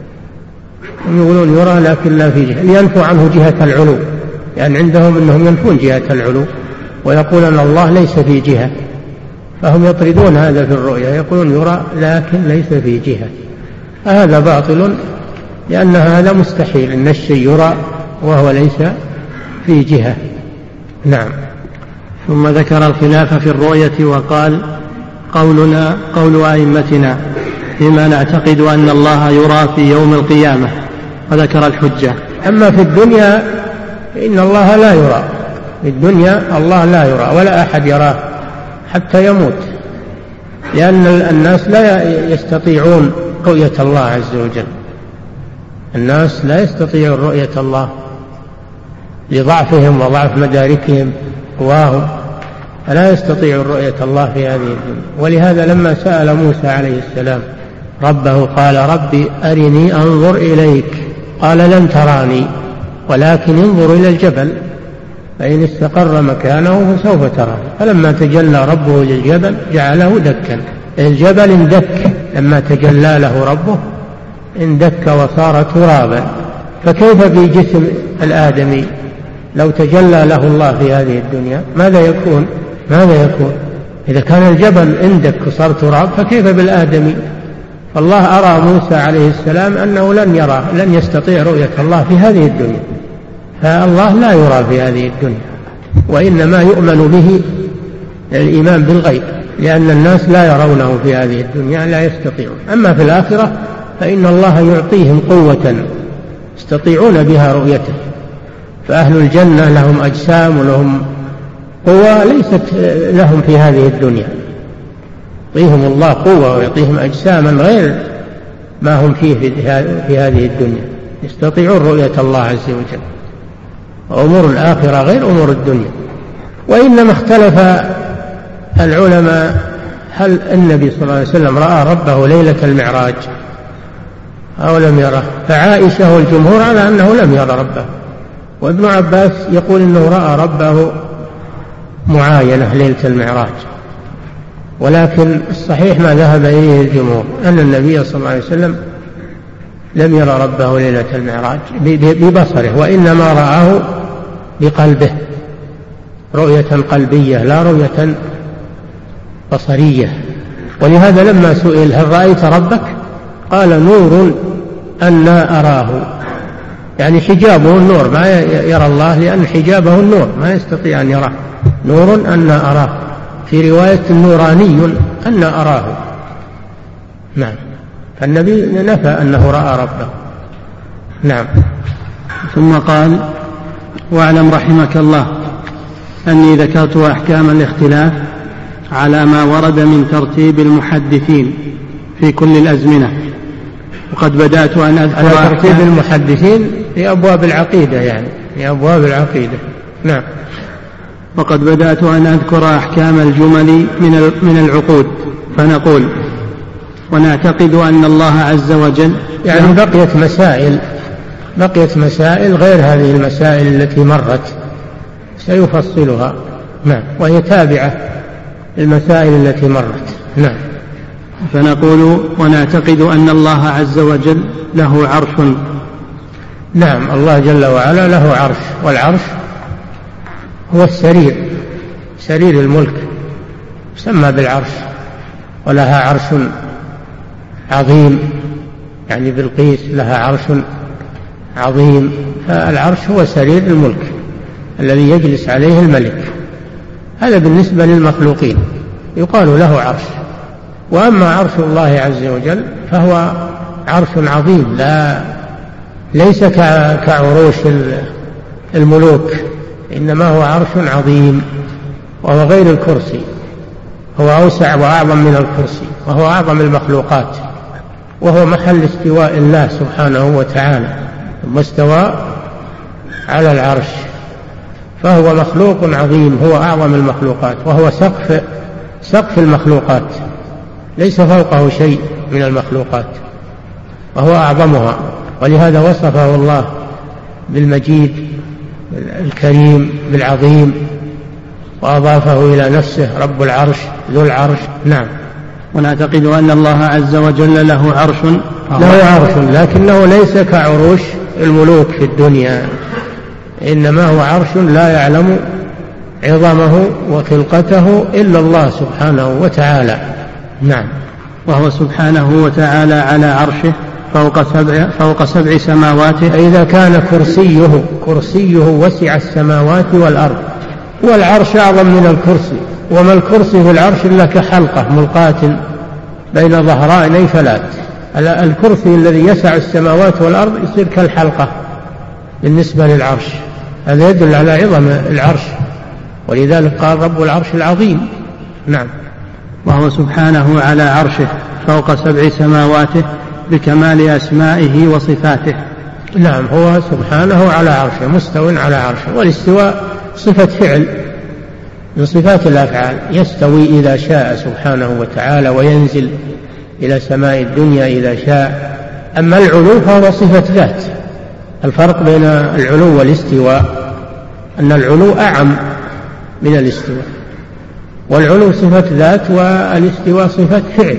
هم يقولون يرى لكن لا في جهة، لينفوا عنه جهة العلو، يعني عندهم أنهم ينفون جهة العلو ويقول أن الله ليس في جهة، فهم يطردون هذا في الرؤيا، يقولون يرى لكن ليس في جهة. هذا باطل، لأن هذا مستحيل أن الشيء يرى وهو ليس في جهة. نعم. ثم ذكر الخلاف في الرؤية وقال: قولنا قول أئمتنا فيما نعتقد أن الله يرى في يوم القيامة، وذكر الحجة. أما في الدنيا إن الله لا يرى، في الدنيا الله لا يرى ولا أحد يراه حتى يموت، لأن الناس لا يستطيعون رؤية الله عز وجل، الناس لا يستطيعون رؤية الله لضعفهم وضعف مداركهم قواهم، فلا يستطيعون رؤية الله في هذه الدنيا. ولهذا لما سأل موسى عليه السلام ربه قال: ربي أرني أنظر إليك، قال: لن تراني ولكن انظر إلى الجبل فإن استقر مكانه فسوف تراني. فلما تجلى ربه للجبل جعله دكا، الجبل اندك لما تجلى له ربه، اندك وصار ترابا. فكيف في جسم الآدمي لو تجلى له الله في هذه الدنيا ماذا يكون؟ ماذا يكون إذا كان الجبل اندك وصار تراب؟ فكيف بالآدمي؟ فالله أرى موسى عليه السلام أنه لن يرى لن يستطيع رؤية الله في هذه الدنيا، فالله لا يرى في هذه الدنيا، وإنما يؤمن به الإيمان بالغيب، لأن الناس لا يرونه في هذه الدنيا، لا يستطيعون. أما في الآخرة فإن الله يعطيهم قوة يستطيعون بها رؤيته، فأهل الجنة لهم أجسام ولهم قوة ليست لهم في هذه الدنيا، يعطيهم الله قوة ويعطيهم أجساما غير ما هم فيه في هذه الدنيا، يستطيعون رؤية الله عز وجل. أمور الآخرة غير أمور الدنيا. وإنما اختلف العلماء هل النبي صلى الله عليه وسلم رأى ربه ليلة المعراج أو لم يره، فعائشة والجمهور على أنه لم يرى ربه، وابن عباس يقول إنه رأى ربه معاينة ليلة المعراج. ولكن الصحيح ما ذهب إليه الجمهور أن النبي صلى الله عليه وسلم لم يرى ربه ليلة المعراج ببصره، وإنما رآه بقلبه رؤية قلبية لا رؤية بصرية. ولهذا لما سئل هل رأيت ربك قال: نور أنا أراه، يعني حجابه النور، ما يرى الله لأن حجابه النور ما يستطيع أن يراه. نور أنا أراه، في رواية نوراني أنا أراه. نعم. فالنبي نفى أنه رأى ربه. نعم. ثم قال: واعلم رحمك الله أني ذكرت أحكام الاختلاف على ما ورد من ترتيب المحدثين في كل الأزمنة، وقد بدأت أن أذكر على ترتيب المحدثين في أبواب العقيدة، يعني في أبواب العقيدة. نعم. وقد بدأت أن أذكر أحكام الجمل من العقود، فنقول: ونعتقد أن الله عز وجل، يعني بقيت مسائل بقيت مسائل غير هذه المسائل التي مرت سيفصلها. نعم. وهي تابعة المسائل التي مرت. نعم. فنقول: ونعتقد أن الله عز وجل له عرش. نعم. الله جل وعلا له عرش، والعرش هو السرير، سرير الملك يسمى بالعرش. ولها عرش عظيم، يعني بلقيس لها عرش عظيم، فالعرش هو سرير الملك الذي يجلس عليه الملك. هذا بالنسبة للمخلوقين يقال له عرش. وأما عرش الله عز وجل فهو عرش عظيم، لا ليس كعروش الملوك، إنما هو عرش عظيم، وهو غير الكرسي، هو أوسع وأعظم من الكرسي، وهو أعظم المخلوقات، وهو محل استواء الله سبحانه وتعالى، ثم استوى على العرش، فهو مخلوق عظيم، هو أعظم المخلوقات، وهو سقف سقف المخلوقات، ليس فوقه شيء من المخلوقات، وهو أعظمها. ولهذا وصفه الله بالمجيد الكريم بالعظيم، وأضافه إلى نفسه رب العرش ذو العرش. نعم. ونعتقد أن الله عز وجل له عرش له عرش لكنه ليس كعروش الملوك في الدنيا، إنما هو عرش لا يعلم عظمه وخلقته إلا الله سبحانه وتعالى. نعم. وهو سبحانه وتعالى على عرشه فوق سبع, فوق سبع سماوات. فإذا كان كرسيه كرسيه وسع السماوات والأرض، والعرش أعظم من الكرسي، وما الكرسي في العرش إلا كحلقة ملقاة بين ظهراني فلات. الكرسي الذي يسع السماوات والأرض يصير كالحلقة بالنسبة للعرش، هذا يدل على عظم العرش، ولذلك قال رب العرش العظيم. نعم. وهو سبحانه على عرشه فوق سبع سماواته بكمال أسمائه وصفاته. نعم، هو سبحانه على عرشه مستو على عرشه، والاستواء صفة فعل من صفات الأفعال، يستوي إذا شاء سبحانه وتعالى وينزل إلى سماء الدنيا إذا شاء. أما العلو فهو صفة ذات. الفرق بين العلو والاستواء أن العلو أعم من الاستواء، والعلو صفة ذات والاستواء صفة فعل،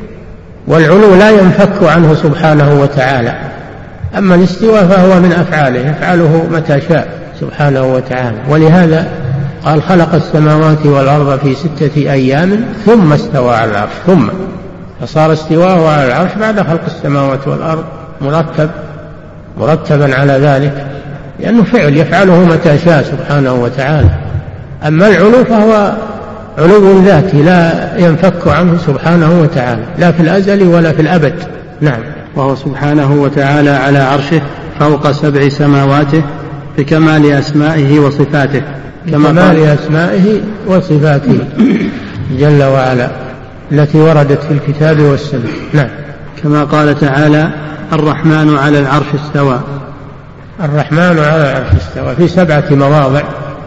والعلو لا ينفك عنه سبحانه وتعالى. أما الاستواء فهو من أفعاله يفعله متى شاء سبحانه وتعالى، ولهذا قال خلق السماوات والأرض في ستة أيام ثم استوى على العرش، ثم فصار استواءه على العرش بعد خلق السماوات والأرض مرتب مرتبا على ذلك، لأنه فعل يفعله متى شاء سبحانه وتعالى. أما العلو فهو علو ذاتي لا ينفك عنه سبحانه وتعالى، لا في الأزل ولا في الأبد. نعم. وهو سبحانه وتعالى على عرشه فوق سبع سماواته بكمال أسمائه وصفاته، كمال أسمائه وصفاته جل وعلا التي وردت في الكتاب والسنة. نعم. كما قال تعالى الرحمن على العرش استوى. الرحمن على العرش استوى في سبعة مواضع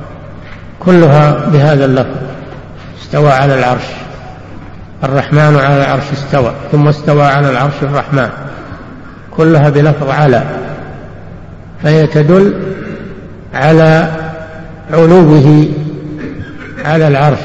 كلها بهذا اللفظ، استوى على العرش. الرحمن على العرش استوى، ثم استوى على العرش الرحمن، كلها بلفظ على، فهي تدل على علوه على العرش،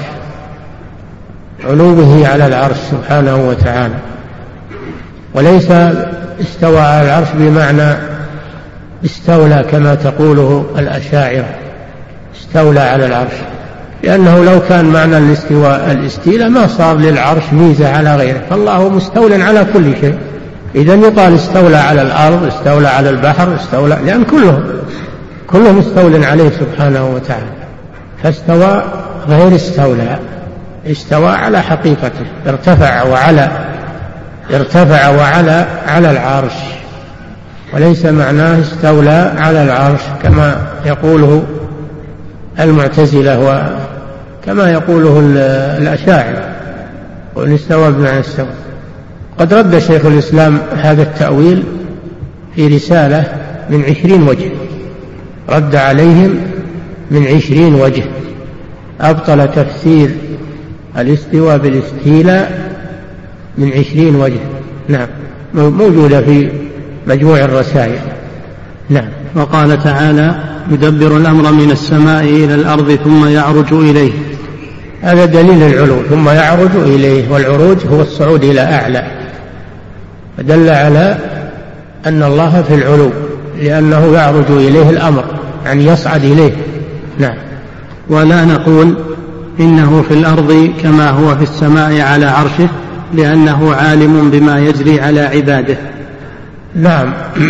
علوه على العرش سبحانه وتعالى. وليس استوى على العرش بمعنى استولى كما تقوله الأشاعرة، استولى على العرش، لأنه لو كان معنى الاستواء الاستيلاء ما صار للعرش ميزة على غيره، فالله مستول على كل شيء. إذن يقال استولى على الأرض، استولى على البحر، استولى، لأن كلهم كله مستول عليه سبحانه وتعالى. فاستوى غير استولى، استوى على حقيقته، ارتفع وعلى ارتفع وعلى على العرش، وليس معناه استولى على العرش كما يقوله المعتزلة وكما يقوله الأشاعرة، وإن استوى بمعنى استوى. قد رد شيخ الإسلام هذا التأويل في رسالة من عشرين وجه، رد عليهم من عشرين وجه، أبطل تفسير الاستواء بالاستيلاء من عشرين وجه. نعم، موجودة في مجموع الرسائل. نعم. وقال تعالى يدبر الأمر من السماء إلى الأرض ثم يعرج إليه، هذا دليل العلو، ثم يعرج إليه، والعروج هو الصعود إلى أعلى، فدل على أن الله في العلو لأنه يعرج إليه الأمر، يعني يصعد إليه. نعم. ولا نقول إنه في الأرض كما هو في السماء على عرشه، لأنه عالم بما يجري على عباده. نعم.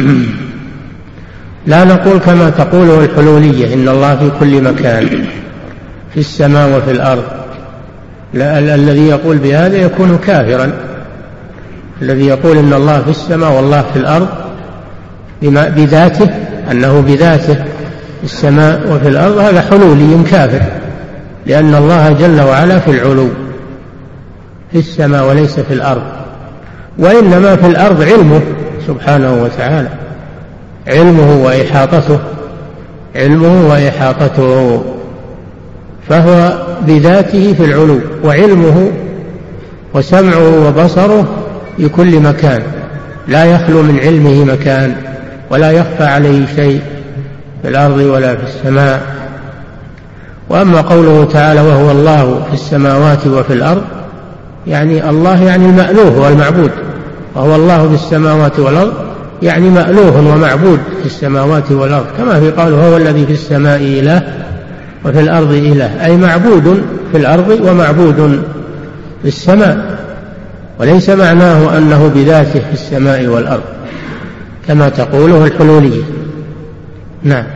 لا نقول كما تقوله الحلولية إن الله في كل مكان في السماء وفي الأرض، لا، الذي يقول بهذا يكون كافرا. الذي يقول إن الله في السماء والله في الأرض بذاته، أنه بذاته في السماء وفي الأرض، هذا حلولي كافر، لأن الله جل وعلا في العلو في السماء وليس في الأرض، وإنما في الأرض علمه سبحانه وتعالى، علمه وإحاطته علمه وإحاطته فهو بذاته في العلو، وعلمه وسمعه وبصره في كل مكان، لا يخلو من علمه مكان، ولا يخفى عليه شيء في الأرض ولا في السماء. وأما قوله تعالى وهو الله في السماوات وفي الأرض، يعني الله يعني المألوه والمعبود، وهو الله في السماوات والأرض يعني مألوه ومعبود في السماوات والأرض، كما في قوله هو الذي في السماء إله وفي الأرض إله، أي معبود في الأرض ومعبود في السماء، وليس معناه أنه بذاته في السماء والأرض كما تقوله الحلولية. نعم.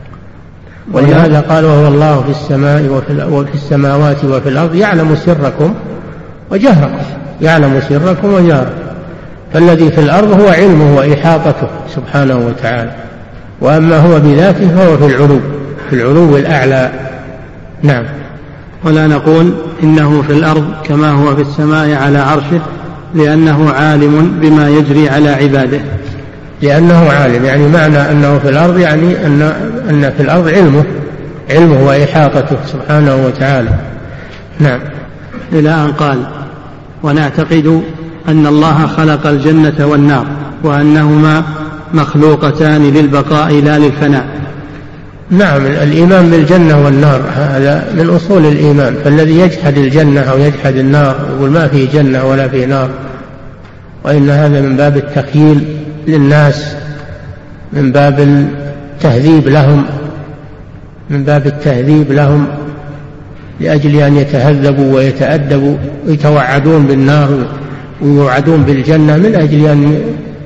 ولهذا قال وهو الله في السماء وفي السماوات وفي الأرض يعلم سركم وجهركم، يعلم سركم وجهركم، فالذي في الأرض هو علمه وإحاطته سبحانه وتعالى، وأما هو بذاته فهو في العلو، في العلو الأعلى. نعم. ولا نقول إنه في الأرض كما هو في السماء على عرشه، لأنه عالم بما يجري على عباده. لأنه عالم يعني معنى أنه في الأرض يعني أن, أن في الأرض علمه علمه وإحاطته سبحانه وتعالى. نعم. إلى أن قال ونعتقد أن الله خلق الجنة والنار وأنهما مخلوقتان للبقاء لا للفناء. نعم، الإيمان بالجنة والنار هذا من أصول الإيمان، فالذي يجحد الجنة أو يجحد النار يقول ما في جنة ولا في نار، وإن هذا من باب التخييل للناس، من باب التهذيب لهم، من باب التهذيب لهم لأجل أن يتهذبوا ويتأدبوا ويتوعدون بالنار ويوعدون بالجنة من أجل أن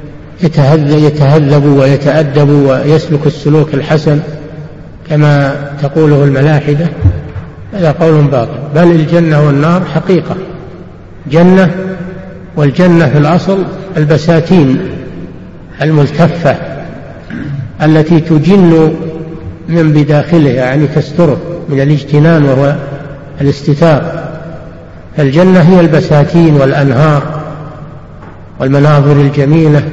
يتهذبوا ويتأدبوا ويسلكوا السلوك الحسن كما تقوله الملاحدة. هذا قول باطل، بل الجنة والنار حقيقة جنة، والجنة في الأصل البساتين الملتفة التي تجن من بداخله يعني تستره من الاجتنان وهو الاستتار. فالجنة هي البساتين والأنهار والمناظر الجميلة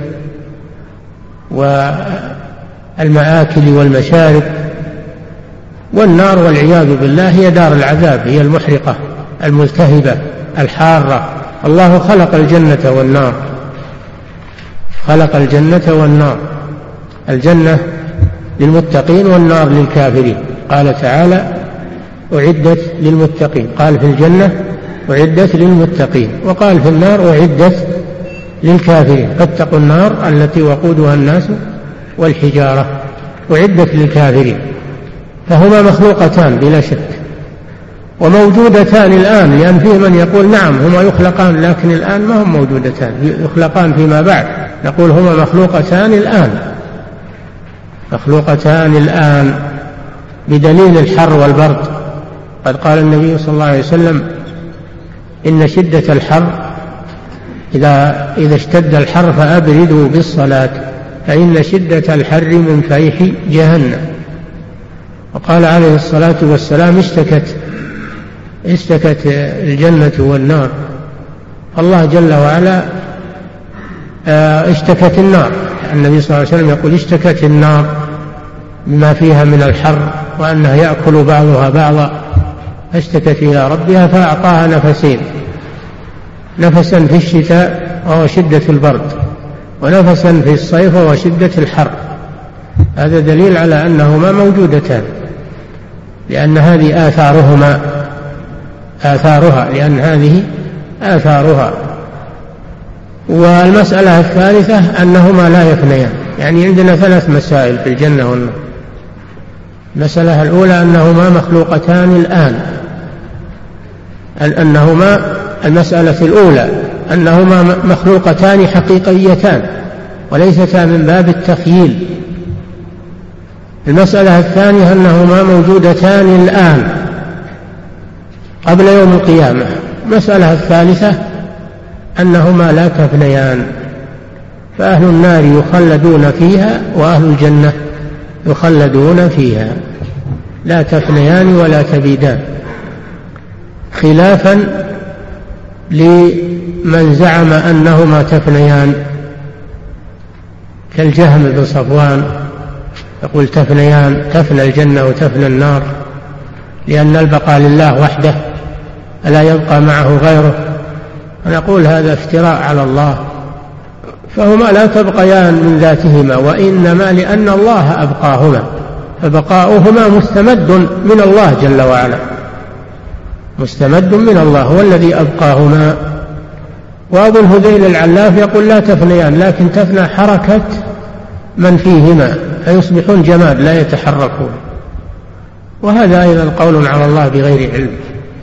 والمآكل والمشارب، والنار والعياذ بالله هي دار العذاب، هي المحرقة الملتهبة الحارة. الله خلق الجنة والنار، خلق الجنة والنار، الجنة للمتقين والنار للكافرين. قال تعالى أعدت للمتقين، قال في الجنة أعدت للمتقين، وقال في النار أعدت للكافرين، فاتقوا النار التي وقودها الناس والحجارة، أعدت للكافرين. فهما مخلوقتان بلا شك وموجودتان الآن، لأن فيه من يقول نعم هما يخلقان لكن الآن ما هم موجودتان، يخلقان فيما بعد. نقول هما مخلوقتان الآن، مخلوقتان الآن بدليل الحر والبرد. قد قال النبي صلى الله عليه وسلم إن شدة الحر إذا, إذا اشتد الحر فأبردوا بالصلاة فإن شدة الحر من فيح جهنم. وقال عليه الصلاة والسلام اشتكت اشتكت الجنة والنار، الله جل وعلا اشتكت النار، النبي صلى الله عليه وسلم يقول اشتكت النار بما فيها من الحر وأنها يأكل بعضها بعضا، اشتكت إلى ربها فأعطاها نفسين، نفسا في الشتاء وهو شدة البرد، ونفسا في الصيف وهو شدة الحر. هذا دليل على أنهما موجودتان، لأن هذه آثارهما آثارها لأن هذه آثارها. والمسألة الثالثة أنهما لا يفنيان، يعني عندنا ثلاث مسائل في الجنة والنار. المسألة الأولى أنهما مخلوقتان الآن، أنهما المسألة الأولى أنهما مخلوقتان حقيقيتان وليستا من باب التخييل. المسألة الثانية أنهما موجودتان الآن قبل يوم القيامة. المسألة الثالثة أنهما لا تفنيان، فأهل النار يخلدون فيها وأهل الجنة يخلدون فيها، لا تفنيان ولا تبيدان، خلافا لمن زعم أنهما تفنيان كالجهم بن صفوان، يقول تفنيان، تفنى الجنة وتفنى النار، لأن البقاء لله وحده ألا يبقى معه غيره. ونقول هذا افتراء على الله، فهما لا تبقيان من ذاتهما، وإنما لأن الله أبقاهما، فبقاؤهما مستمد من الله جل وعلا، مستمد من الله، هو الذي أبقاهما وأبو الهذيل العلاف يقول لا تفنيان، لكن تفنى حركة من فيهما فيصبحون جماد لا يتحركون، وهذا أيضا قول على الله بغير علم.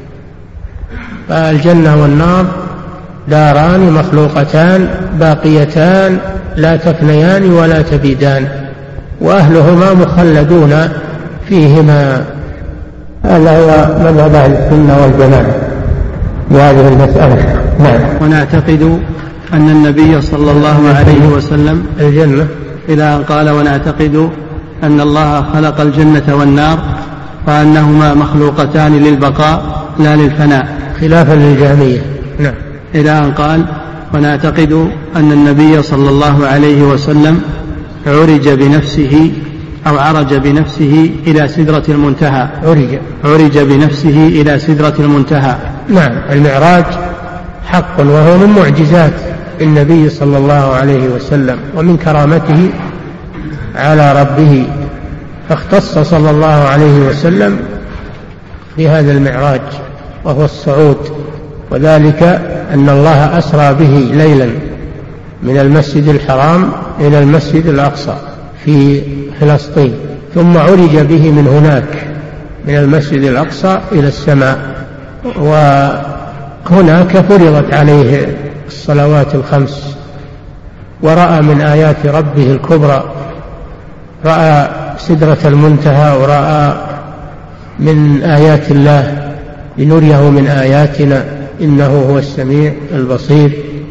فالجنة والنار داران مخلوقتان باقيتان لا تفنيان ولا تبيدان، وأهلهما مخلدون فيهما. هذا هو مذهب أهل السنة والجماعة بهذه المسألة. نعم. ونعتقد أن النبي صلى الله عليه وسلم الجنة إلى أن قال ونعتقد أن الله خلق الجنة والنار وأنهما مخلوقتان للبقاء لا للفناء، خلافا للجهمية. نعم. إلى أن قال ونعتقد أن النبي صلى الله عليه وسلم عرج بنفسه أو عرج بنفسه إلى سدرة المنتهى. عرج عرج بنفسه إلى سدرة المنتهى. نعم. المعراج حق، وهو من معجزات النبي صلى الله عليه وسلم ومن كرامته على ربه، فاختص صلى الله عليه وسلم بهذا المعراج وهو الصعود، وذلك أن الله أسرى به ليلا من المسجد الحرام إلى المسجد الأقصى في فلسطين، ثم عرج به من هناك من المسجد الأقصى إلى السماء، وهناك فرضت عليه الصلوات الخمس، ورأى من آيات ربه الكبرى، رأى سدرة المنتهى، ورأى من آيات الله لنريه من آياتنا إنه هو السميع البصير.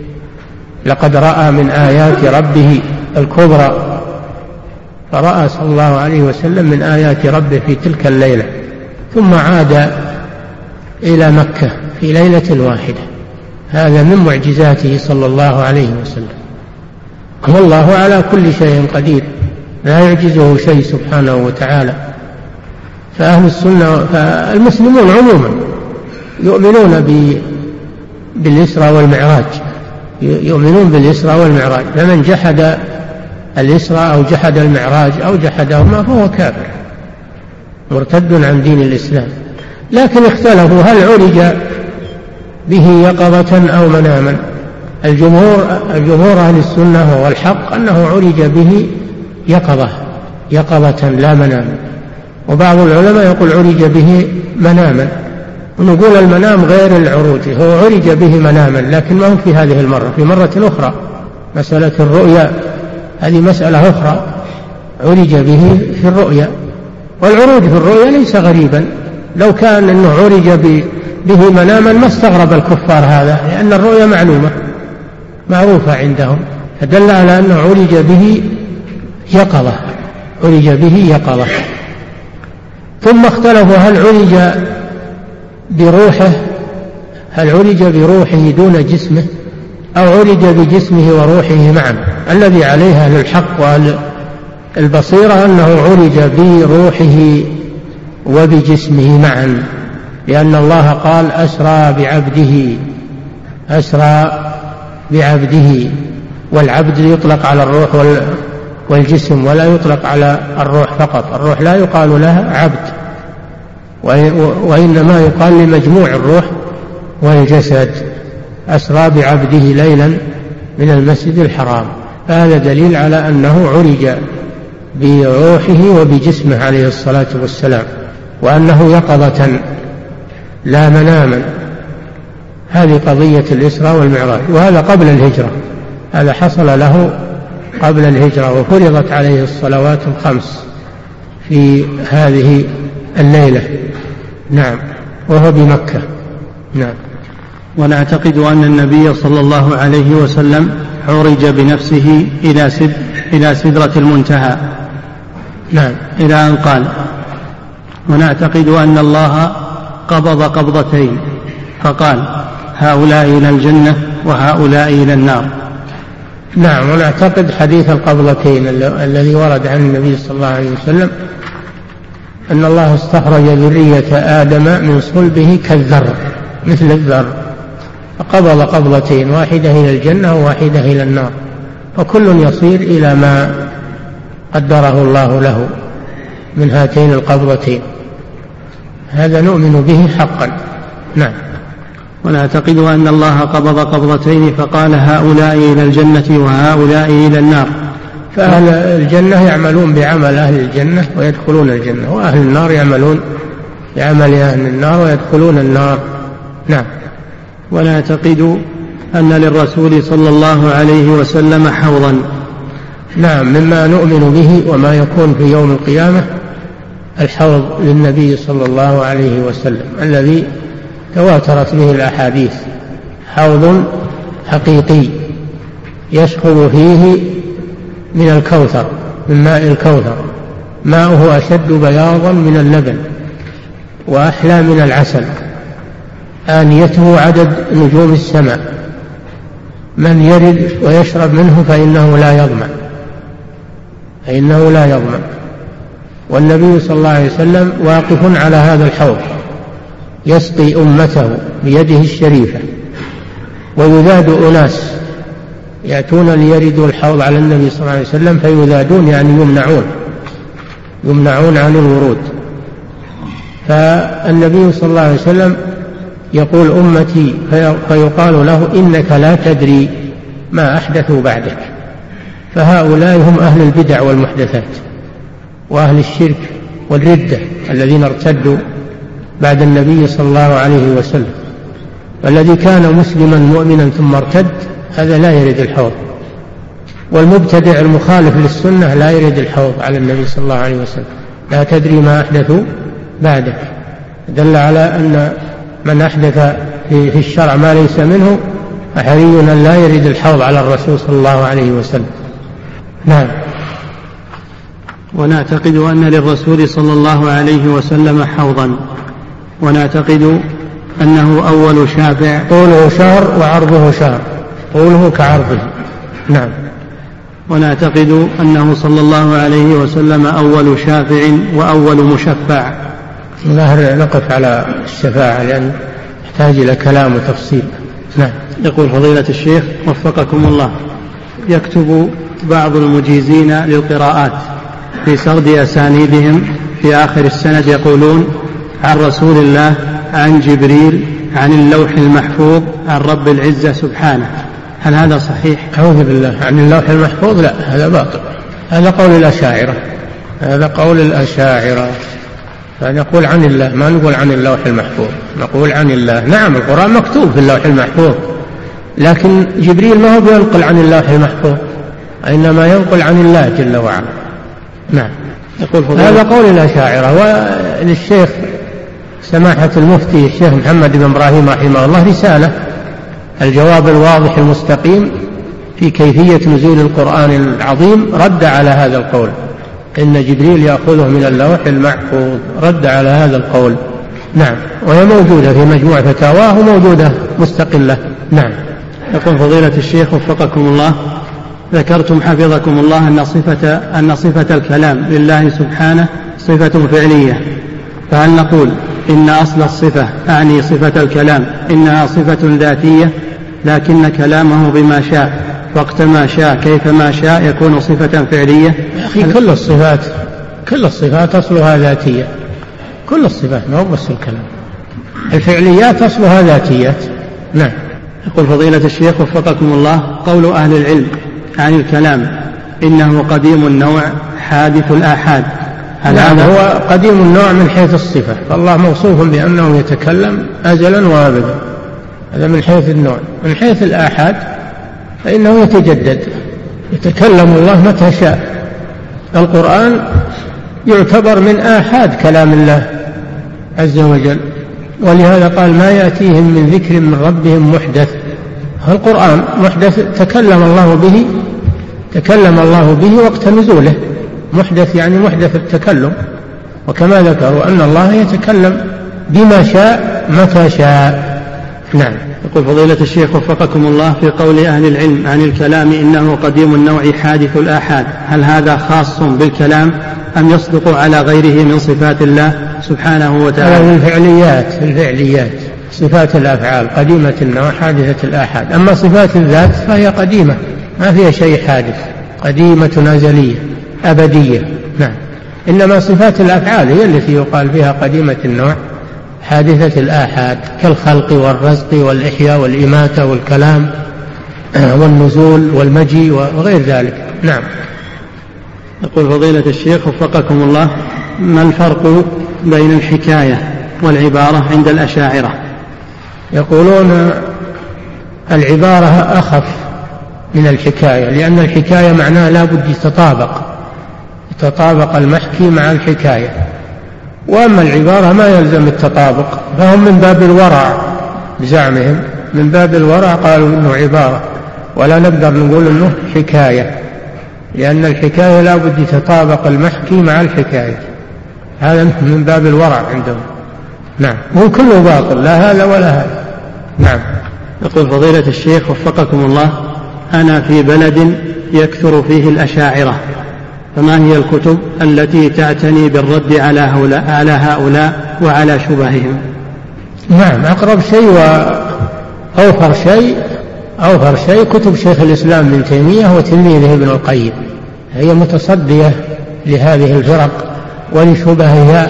لقد رأى من آيات ربه الكبرى، فرأى صلى الله عليه وسلم من آيات ربه في تلك الليلة، ثم عاد إلى مكة في ليلة واحدة. هذا من معجزاته صلى الله عليه وسلم، والله على كل شيء قدير لا يعجزه شيء سبحانه وتعالى. فأهل السنة فالمسلمون عموما يؤمنون بالإسراء والمعراج، يؤمنون بالإسراء والمعراج، فمن جحد الإسراء أو جحد المعراج أو جحدهما فهو كافر مرتد عن دين الإسلام. لكن اختلفوا هل عرج به يقظة أو مناما. الجمهور الجمهور أهل السنة والحق أنه عرج به يقظة يقظة لا مناما، وبعض العلماء يقول عرج به مناما، ونقول المنام غير العروج، هو عرج به مناما لكن ما هو في هذه المرة، في مرة أخرى. مسألة الرؤيا هذه مسألة أخرى، عرج به في الرؤيا، والعروج في الرؤيا ليس غريبا. لو كان أنه عرج به مناما ما استغرب الكفار هذا، لأن الرؤيا معلومة معروفة عندهم، فدل على أنه عرج به يقظة عرج به يقظة. ثم اختلفوا هل عرج بروحه هل عرج بروحه دون جسمه أو عرج بجسمه وروحه معا. الذي عليه أهل الحق وأهل البصيرة أنه عرج بروحه وبجسمه معا، لأن الله قال أسرى بعبده أسرى بعبده، والعبد يطلق على الروح والجسم ولا يطلق على الروح فقط. الروح لا يقال لها عبد، وإنما يقال لمجموع الروح والجسد. أسرى بعبده ليلا من المسجد الحرام، فهذا دليل على أنه عرج بروحه وبجسمه عليه الصلاة والسلام، وأنه يقظة لا مناما. هذه قضية الإسراء والمعراج، وهذا قبل الهجرة، هذا حصل له قبل الهجرة، وفرضت عليه الصلوات الخمس في هذه الليلة. نعم. وهو بمكة. نعم. ونعتقد أن النبي صلى الله عليه وسلم عرج بنفسه إلى سد إلى سدرة المنتهى. نعم. إلى أن قال ونعتقد أن الله قبض قبضتين فقال هؤلاء إلى الجنة وهؤلاء إلى النار. نعم. ونعتقد حديث القبضتين الذي ورد عن النبي صلى الله عليه وسلم أن الله استخرج ذرية آدم من صلبه كالذر مثل الذر، فقبض قبضتين، واحدة إلى الجنة وواحدة إلى النار، فكل يصير إلى ما قدره الله له من هاتين القبضتين. هذا نؤمن به حقا. نعم. ونعتقد أن الله قبض قبضتين فقال هؤلاء إلى الجنة وهؤلاء إلى النار. فأهل الجنة يعملون بعمل أهل الجنة ويدخلون الجنة، وأهل النار يعملون بعمل أهل النار ويدخلون النار. نعم. ونعتقد أن للرسول صلى الله عليه وسلم حوضا. نعم، مما نؤمن به وما يكون في يوم القيامة الحوض للنبي صلى الله عليه وسلم الذي تواترت به الأحاديث، حوض حقيقي يشرب فيه من الكوثر، من ماء الكوثر، ماؤه أشد بياضا من اللبن وأحلى من العسل، آنيته عدد نجوم السماء، من يرد ويشرب منه فإنه لا يظمأ، فإنه لا يظمأ. والنبي صلى الله عليه وسلم واقف على هذا الحوض يسقي أمته بيده الشريفة، ويذاد أناس يأتون ليردوا الحوض على النبي صلى الله عليه وسلم فيذادون، يعني يمنعون يمنعون عن الورود. فالنبي صلى الله عليه وسلم يقول أمتي، فيقال له إنك لا تدري ما أحدثوا بعدك. فهؤلاء هم أهل البدع والمحدثات وأهل الشرك والردة الذين ارتدوا بعد النبي صلى الله عليه وسلم. والذي كان مسلما مؤمنا ثم ارتد هذا لا يرد الحوض، والمبتدع المخالف للسنة لا يرد الحوض على النبي صلى الله عليه وسلم. لا تدري ما أحدثوا بعدك، دل على أن من أحدث في الشرع ما ليس منه فحري أن لا يرد الحوض على الرسول صلى الله عليه وسلم. نعم. ونعتقد أن للرسول صلى الله عليه وسلم حوضا، ونعتقد أنه أول شافع، طوله شهر وعرضه شهر، طوله كعرضه. نعم. ونعتقد أنه صلى الله عليه وسلم أول شافع وأول مشفع. ظاهر نقف على الشفاعة لأن يحتاج إلى كلام وتفصيل. نعم. يقول فضيلة الشيخ وفقكم الله، يكتب بعض المجيزين للقراءات في سرد أسانيدهم في آخر السند يقولون عن رسول الله، عن جبريل، عن اللوح المحفوظ، عن رب العزة سبحانه. هل هذا صحيح؟ أعوذ بالله. عن اللوح المحفوظ لا، هذا باطل، هذا قول الأشاعرة، هذا قول الأشاعرة. فنقول عن الله، ما نقول عن اللوح المحفوظ، نقول عن الله. نعم القرآن مكتوب في اللوح المحفوظ، لكن جبريل ما هو بينقل عن اللوح المحفوظ، إنما ينقل عن الله جل وعلا. نعم. يقول هذا قول الأشاعرة. وللشيخ سماحة المفتي الشيخ محمد بن إبراهيم رحمه الله رسالة، الجواب الواضح المستقيم في كيفية نزول القرآن العظيم، رد على هذا القول، إن جبريل يأخذه من اللوح المحفوظ، رد على هذا القول. نعم. وهي موجودة في مجموع فتاواه، موجودة مستقلة. نعم. يقول فضيلة الشيخ وفقكم الله، ذكرتم حفظكم الله أن صفة, أن صفة الكلام لله سبحانه صفة فعلية، فهل نقول إن أصل الصفة أعني صفة الكلام إنها صفة ذاتية، لكن كلامه بما شاء وقت ما شاء كيف ما شاء يكون صفة فعلية؟ يا أخي كل الصفات كل الصفات أصلها ذاتية، كل الصفات ما هو بس الكلام، الفعليات أصلها ذاتيات. نعم. يقول فضيلة الشيخ وفقكم الله، قول أهل العلم عن الكلام إنه قديم النوع حادث الآحاد، هل هذا هو قديم النوع من حيث الصفة؟ فالله موصوف بأنه يتكلم أزلا وأبدا، هذا من حيث النوع. من حيث الآحاد فإنه يتجدد، يتكلم الله متى شاء. القرآن يعتبر من آحاد كلام الله عز وجل، ولهذا قال ما يأتيهم من ذكر من ربهم محدث. القرآن محدث، تكلم الله به تكلم الله به وقت نزوله، محدث يعني محدث التكلم. وكما ذكروا أن الله يتكلم بما شاء متى شاء. نعم. يقول فضيلة الشيخ وفقكم الله، في قول أهل العلم عن الكلام إنه قديم النوع حادث الآحاد، هل هذا خاص بالكلام أم يصدق على غيره من صفات الله سبحانه وتعالى؟ هذا الفعليات الفعليات صفات الأفعال قديمة النوع حادثة الآحاد. أما صفات الذات فهي قديمة ما فيها شيء حادث، قديمة أزلية أبدية. نعم. إنما صفات الأفعال هي التي يقال فيها قديمة النوع حادثة الآحاد كالخلق والرزق والإحياء والإماتة والكلام والنزول والمجيء وغير ذلك. نعم. يقول فضيلة الشيخ وفقكم الله: ما الفرق بين الحكاية والعبارة عند الأشاعرة؟ يقولون العبارة أخف من الحكاية، لأن الحكاية معناها لا بد يتطابق يتطابق المحكي مع الحكاية، وأما العبارة ما يلزم التطابق، فهم من باب الورع بزعمهم، من باب الورع قالوا إنه عبارة، ولا نقدر نقول إنه حكاية، لأن الحكاية لا بد يتطابق المحكي مع الحكاية، هذا من باب الورع عندهم. نعم. هو كله باطل، لا هذا ولا هذا. نعم. يقول فضيلة الشيخ وفقكم الله: أنا في بلد يكثر فيه الأشاعرة، فما هي الكتب التي تعتني بالرد على هؤلاء, على هؤلاء وعلى شبههم؟ نعم. أقرب شيء وأوفر شيء أوفر شيء كتب شيخ الإسلام ابن تيمية وتلميذه ابن القيم، هي متصدية لهذه الفرق ولشبهها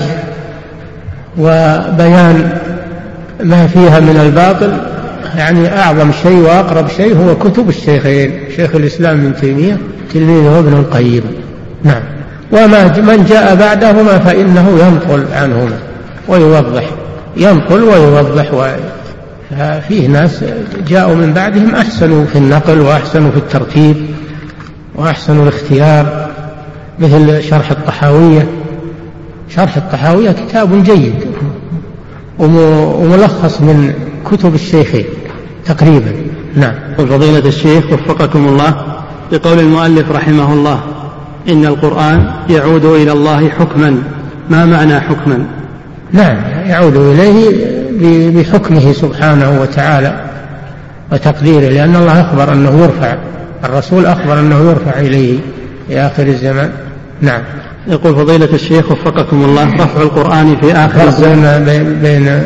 وبيان ما فيها من الباطل. يعني أعظم شيء وأقرب شيء هو كتب الشيخين، شيخ الإسلام ابن تيمية تلميذه ابن القيم. نعم. وما من جاء بعدهما فإنه ينقل عنهما ويوضح، ينقل ويوضح. وفيه ناس جاءوا من بعدهم أحسنوا في النقل وأحسنوا في الترتيب وأحسنوا الاختيار، مثل شرح الطحاوية. شرح الطحاوية كتاب جيد وملخص من كتب الشيخين تقريبا. نعم. فضيلة الشيخ وفقكم الله: بقول المؤلف رحمه الله إن القرآن يعود إلى الله حكما، ما معنى حكما؟ نعم، يعود إليه بحكمه سبحانه وتعالى وتقديره، لأن الله أخبر أنه يرفع، الرسول أخبر أنه يرفع إليه في آخر الزمان. نعم. يقول فضيلة الشيخ وفقكم الله: رفع القرآن في آخر الزمان بين, بين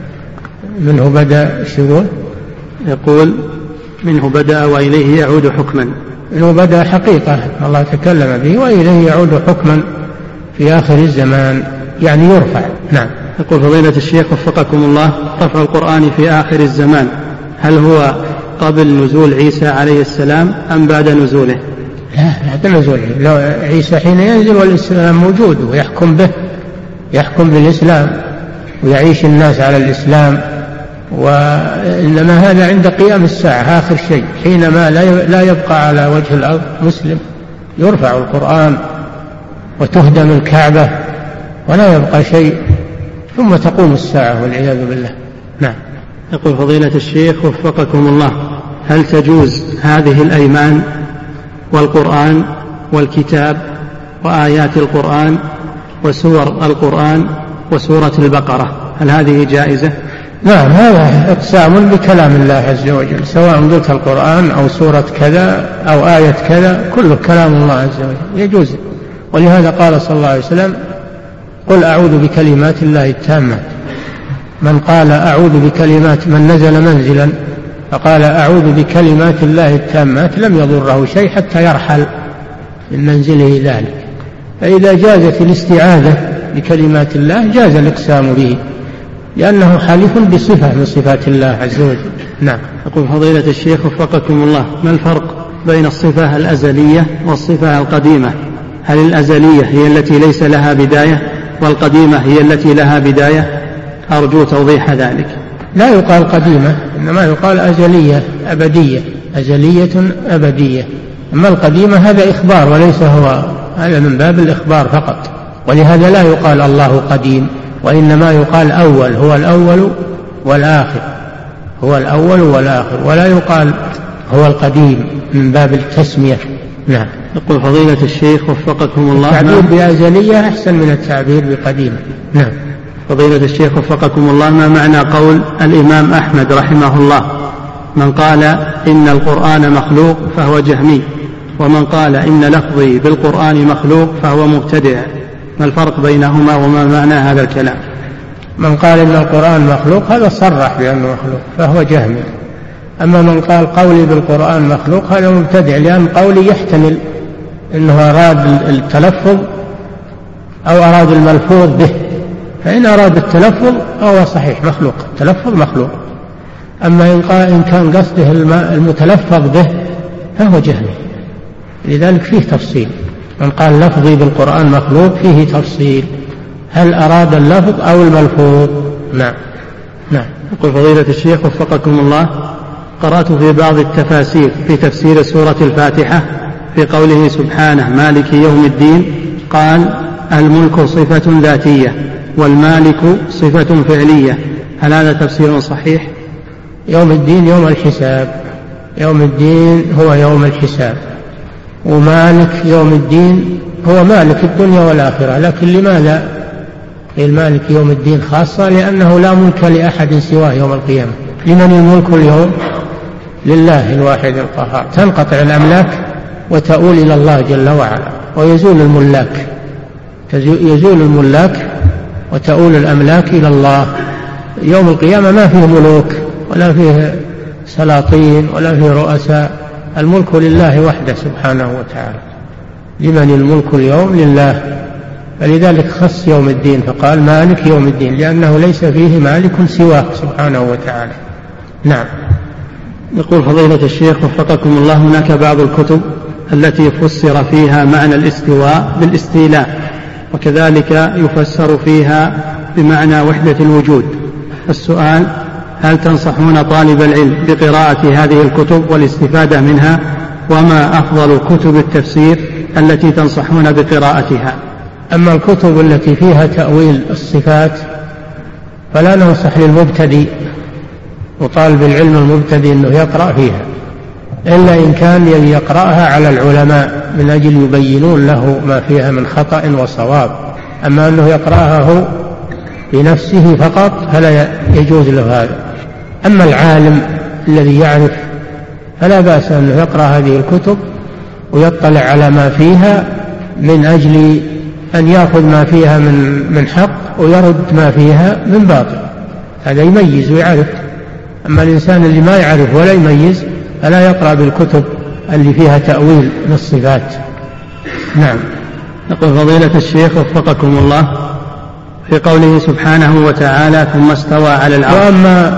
منه بدأ شغول، يقول منه بدأ وإليه يعود حكما. منه بدأ حقيقة الله تكلم به، وإليه يعود حكما في آخر الزمان، يعني يرفع. نعم. يقول فضيلة الشيخ وفقكم الله: رفع القرآن في آخر الزمان هل هو قبل نزول عيسى عليه السلام أم بعد نزوله؟ لا، بعد نزوله. لو عيسى حين ينزل والإسلام موجود ويحكم به، يحكم بالإسلام ويعيش الناس على الإسلام، وإنما هذا عند قيام الساعة آخر شيء، حينما لا يبقى على وجه الأرض مسلم يرفع القرآن وتهدم الكعبة ولا يبقى شيء، ثم تقوم الساعة والعياذ بالله. نعم. يقول فضيلة الشيخ وفقكم الله: هل تجوز هذه الأيمان والقرآن والكتاب وآيات القرآن وسور القرآن وسورة البقرة، هل هذه جائزة؟ نعم، هذا اقسام بكلام الله عز وجل، سواء قلت القرآن أو سورة كذا أو آية كذا، كله كلام الله عز وجل يجوز. ولهذا قال صلى الله عليه وسلم: قل أعوذ بكلمات الله التامات. من قال أعوذ بكلمات، من نزل منزلا فقال أعوذ بكلمات الله التامات لم يضره شيء حتى يرحل من منزله ذلك. فإذا جازت الاستعاذة بكلمات الله جاز الإقسام به، لأنه حالف بصفة من صفات الله عز وجل. نعم. يقول فضيلة الشيخ وفقكم الله: ما الفرق بين الصفة الأزلية والصفة القديمة؟ هل الأزلية هي التي ليس لها بداية والقديمة هي التي لها بداية؟ أرجو توضيح ذلك. لا يقال قديمة، إنما يقال أزلية أبدية، أزلية أبدية. أما القديمة هذا إخبار وليس هو، هذا من باب الإخبار فقط، ولهذا لا يقال الله قديم، وإنما يقال أول، هو الأول والآخر، هو الأول والآخر، ولا يقال هو القديم من باب التسمية. نعم. يقول فضيلة الشيخ وفقكم الله: التعبير بأزلية أحسن من التعبير بقديمة. نعم. فضيلة الشيخ وفقكم الله: ما معنى قول الإمام أحمد رحمه الله: من قال إن القرآن مخلوق فهو جهمي، ومن قال إن لفظي بالقرآن مخلوق فهو مبتدع، ما الفرق بينهما وما معنى هذا الكلام؟ من قال إن القرآن مخلوق هذا صرح بأنه مخلوق فهو جهمي، أما من قال قولي بالقرآن مخلوق هذا مبتدع، لأن قولي يحتمل أنه أراد التلفظ أو أراد الملفوظ به، فإن أراد التلفظ فهو صحيح مخلوق، التلفظ مخلوق. أما إن كان قصده المتلفظ به فهو جهمي. لذلك فيه تفصيل، من قال لفظي بالقرآن مخلوق فيه تفصيل، هل أراد اللفظ أو الملفوظ؟ نعم. نعم. يقول فضيلة الشيخ وفقكم الله، قرأت في بعض التفاسير في تفسير سورة الفاتحة في قوله سبحانه مالك يوم الدين، قال الملك صفة ذاتية والمالك صفة فعلية، هل هذا تفسير صحيح؟ يوم الدين يوم الحساب، يوم الدين هو يوم الحساب، ومالك يوم الدين هو مالك الدنيا والآخرة. لكن لماذا قيل مالك يوم الدين خاصة؟ لأنه لا ملك لأحد سواه يوم القيامة. لمن الملك اليوم؟ لله الواحد القهار. تنقطع الأملاك وتؤول إلى الله جل وعلا، ويزول الملاك، يزول الملاك وتؤول الأملاك إلى الله. يوم القيامة ما فيه ملوك ولا فيه سلاطين ولا فيه رؤساء، الملك لله وحده سبحانه وتعالى. لمن الملك اليوم؟ لله. فلذلك خص يوم الدين فقال مالك يوم الدين، لأنه ليس فيه مالك سواه سبحانه وتعالى. نعم. يقول فضيلة الشيخ وفقكم الله، هناك بعض الكتب التي فسر فيها معنى الاستواء بالاستيلاء، وكذلك يفسر فيها بمعنى وحدة الوجود. السؤال: هل تنصحون طالب العلم بقراءة هذه الكتب والاستفادة منها؟ وما أفضل كتب التفسير التي تنصحون بقراءتها؟ أما الكتب التي فيها تأويل الصفات فلا ننصح للمبتدئ وطالب العلم المبتدئ أنه يقرأ فيها، إلا إن كان يقرأها على العلماء من أجل يبينون له ما فيها من خطأ وصواب. أما أنه يقرأها هو بنفسه فقط فلا يجوز له هذا. أما العالم الذي يعرف فلا بأس أنه يقرأ هذه الكتب ويطلع على ما فيها من أجل أن يأخذ ما فيها من من حق ويرد ما فيها من باطل، هذا يميز ويعرف. أما الإنسان اللي ما يعرف ولا يميز فلا يقرأ بالكتب اللي فيها تأويل للصفات. نعم. يقول فضيلة الشيخ وفقكم الله، في قوله سبحانه وتعالى ثم استوى على العرش، وأما,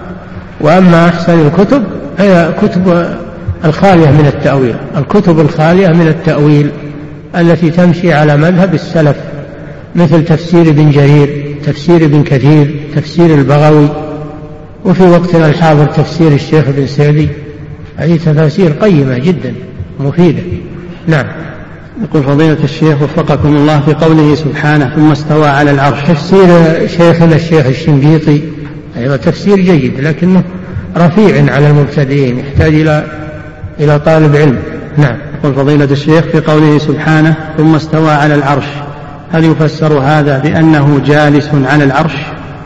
وأما أحسن الكتب هي كتب الخالية من التأويل، الكتب الخالية من التأويل التي تمشي على مذهب السلف، مثل تفسير ابن جرير، تفسير ابن كثير، تفسير البغوي، وفي وقتنا الحاضر تفسير الشيخ ابن سعدي. هذه تفاسير قيمة جدا مفيدة. نعم. يقول فضيلة الشيخ وفقكم الله، في قوله سبحانه ثم استوى على العرش، تفسير شيخنا الشيخ الشنقيطي أيضا تفسير جيد لكنه رفيع على المبتدئين، يحتاج إلى إلى طالب علم. نعم. يقول فضيلة الشيخ في قوله سبحانه ثم استوى على العرش، هل يفسر هذا بأنه جالس على العرش؟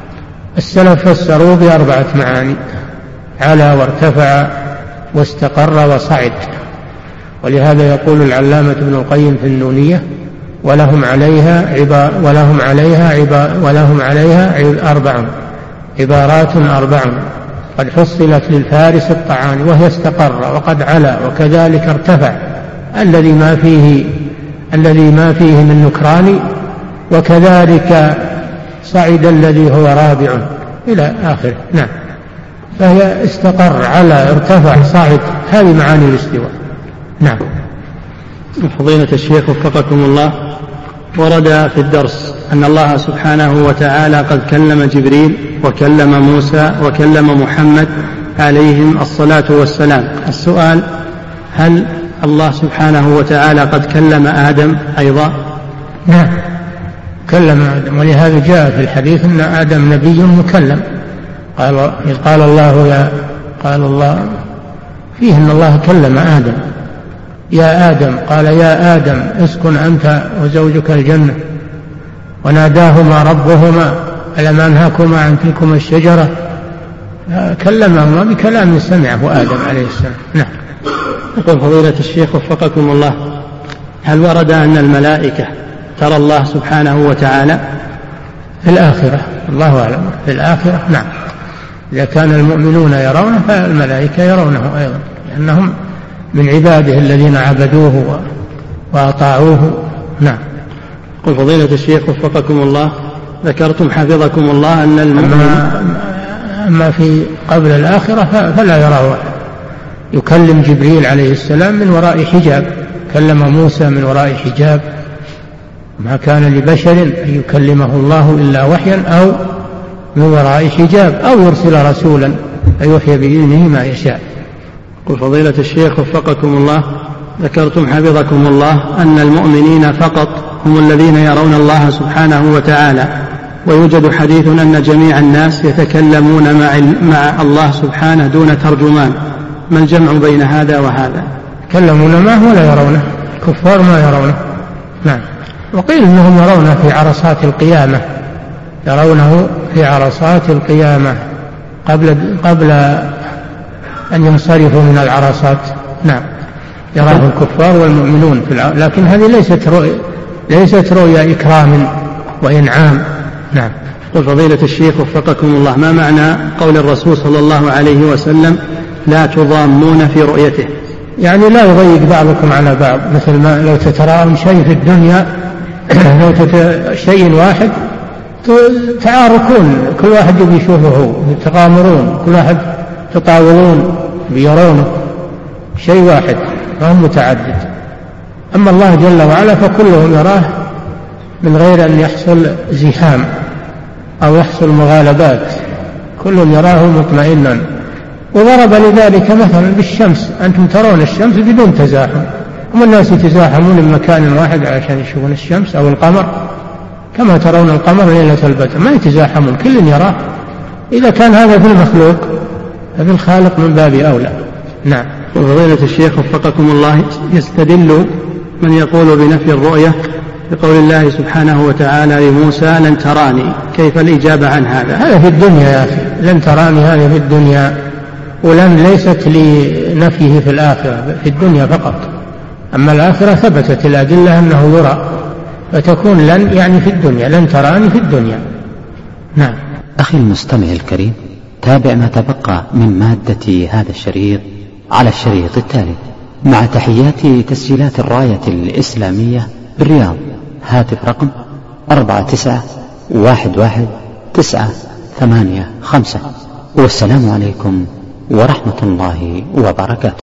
السلف فسروا بأربعة معاني: على وارتفع واستقر وصعد. ولهذا يقول العلامة ابن القيم في النونية: ولهم عليها عبار ولهم عليها عبار ولهم عليها أربع عبارات أربع قد حصلت للفارس الطعان، وهي استقر وقد علا وكذلك ارتفع، الذي ما فيه الذي ما فيه من نكران، وكذلك صعد الذي هو رابع إلى آخره. نعم. فهي استقر، على، ارتفع، صعد، هذه معاني الاستواء. نعم. فضيلة الشيخ وفقكم الله، ورد في الدرس أن الله سبحانه وتعالى قد كلم جبريل وكلم موسى وكلم محمد عليهم الصلاة والسلام. السؤال: هل الله سبحانه وتعالى قد كلم آدم أيضا؟ نعم، كلم آدم، ولهذا جاء في الحديث أن آدم نبي مكلم. قال قال الله يا قال الله فيه أن الله كلم آدم: يا آدم، قال يا آدم اسكن أنت وزوجك الجنة، وناداهما ربهما ألم أنهكما عن تلكما الشجرة، كلمهما بكلام سمعه آدم عليه السلام. نعم. يقول فضيلة الشيخ وفقكم الله، هل ورد أن الملائكة ترى الله سبحانه وتعالى؟ في الآخرة، الله أعلم، في الآخرة نعم. إذا كان المؤمنون يرونه فالملائكة يرونه أيضا، لأنهم من عباده الذين عبدوه وأطاعوه. نعم. يقول فضيلة الشيخ وفقكم الله، ذكرتم حفظكم الله أن المؤمن أما في قبل الآخرة فلا يراه. يكلم جبريل عليه السلام من وراء حجاب، كلم موسى من وراء حجاب، ما كان لبشر أن يكلمه الله إلا وحيا أو من وراء حجاب أو يرسل رسولا فيوحي بإذنه ما يشاء. قل فضيلة الشيخ وفقكم الله، ذكرتم حفظكم الله أن المؤمنين فقط هم الذين يرون الله سبحانه وتعالى، ويوجد حديث أن جميع الناس يتكلمون مع, مع الله سبحانه دون ترجمان، ما الجمع بين هذا وهذا؟ يتكلمون معه ولا يرونه، الكفار ما يرونه. نعم. وقيل أنهم يرونه في عرصات القيامة، يرونه في عرصات القيامة قبل, قبل أن ينصرفوا من العرصات. نعم، يراه الكفار والمؤمنون في الع... لكن هذه ليست رؤية ليست رؤيا إكرام وإنعام. نعم. قل فضيلة الشيخ وفقكم الله، ما معنى قول الرسول صلى الله عليه وسلم لا تضامون في رؤيته؟ يعني لا يضيق بعضكم على بعض، مثل ما لو تتراءون شيء في الدنيا لو تت... شيء واحد تعاركون، كل واحد يبي يشوفه، يتغامرون، كل واحد يطاولون بيرونه، شيء واحد ما هو متعدد. أما الله جل وعلا فكلهم يراه من غير أن يحصل زحام أو يحصل مغالبات، كل يراه مطمئنا. وضرب لذلك مثلا بالشمس، أنتم ترون الشمس بدون تزاحم، هم الناس يتزاحمون من مكان واحد عشان يشوفون الشمس أو القمر، كما ترون القمر ليلة البدر ما يتزاحمون، كل يراه. إذا كان هذا في المخلوق ففي الخالق من باب أولى. نعم. وفضيلة الشيخ وفقكم الله، يستدل من يقول بنفي الرؤية بقول الله سبحانه وتعالى لموسى لن تراني، كيف الإجابة عن هذا؟ هذا في الدنيا يا أخي، لن تراني هذا في الدنيا، ولن ليست لنفيه في الآخرة، في الدنيا فقط. أما الآخرة ثبتت الأدلة أنه يرى، فتكون لن يعني في الدنيا، لن تراني في الدنيا. نعم. أخي المستمع الكريم، تابع ما تبقى من مادة هذا الشريط على الشريط التالي، مع تحيات تسجيلات الراية الإسلامية بالرياض. هاتف رقم أربعة تسعة واحد واحد تسعة ثمانية خمسة. والسلام عليكم ورحمة الله وبركاته.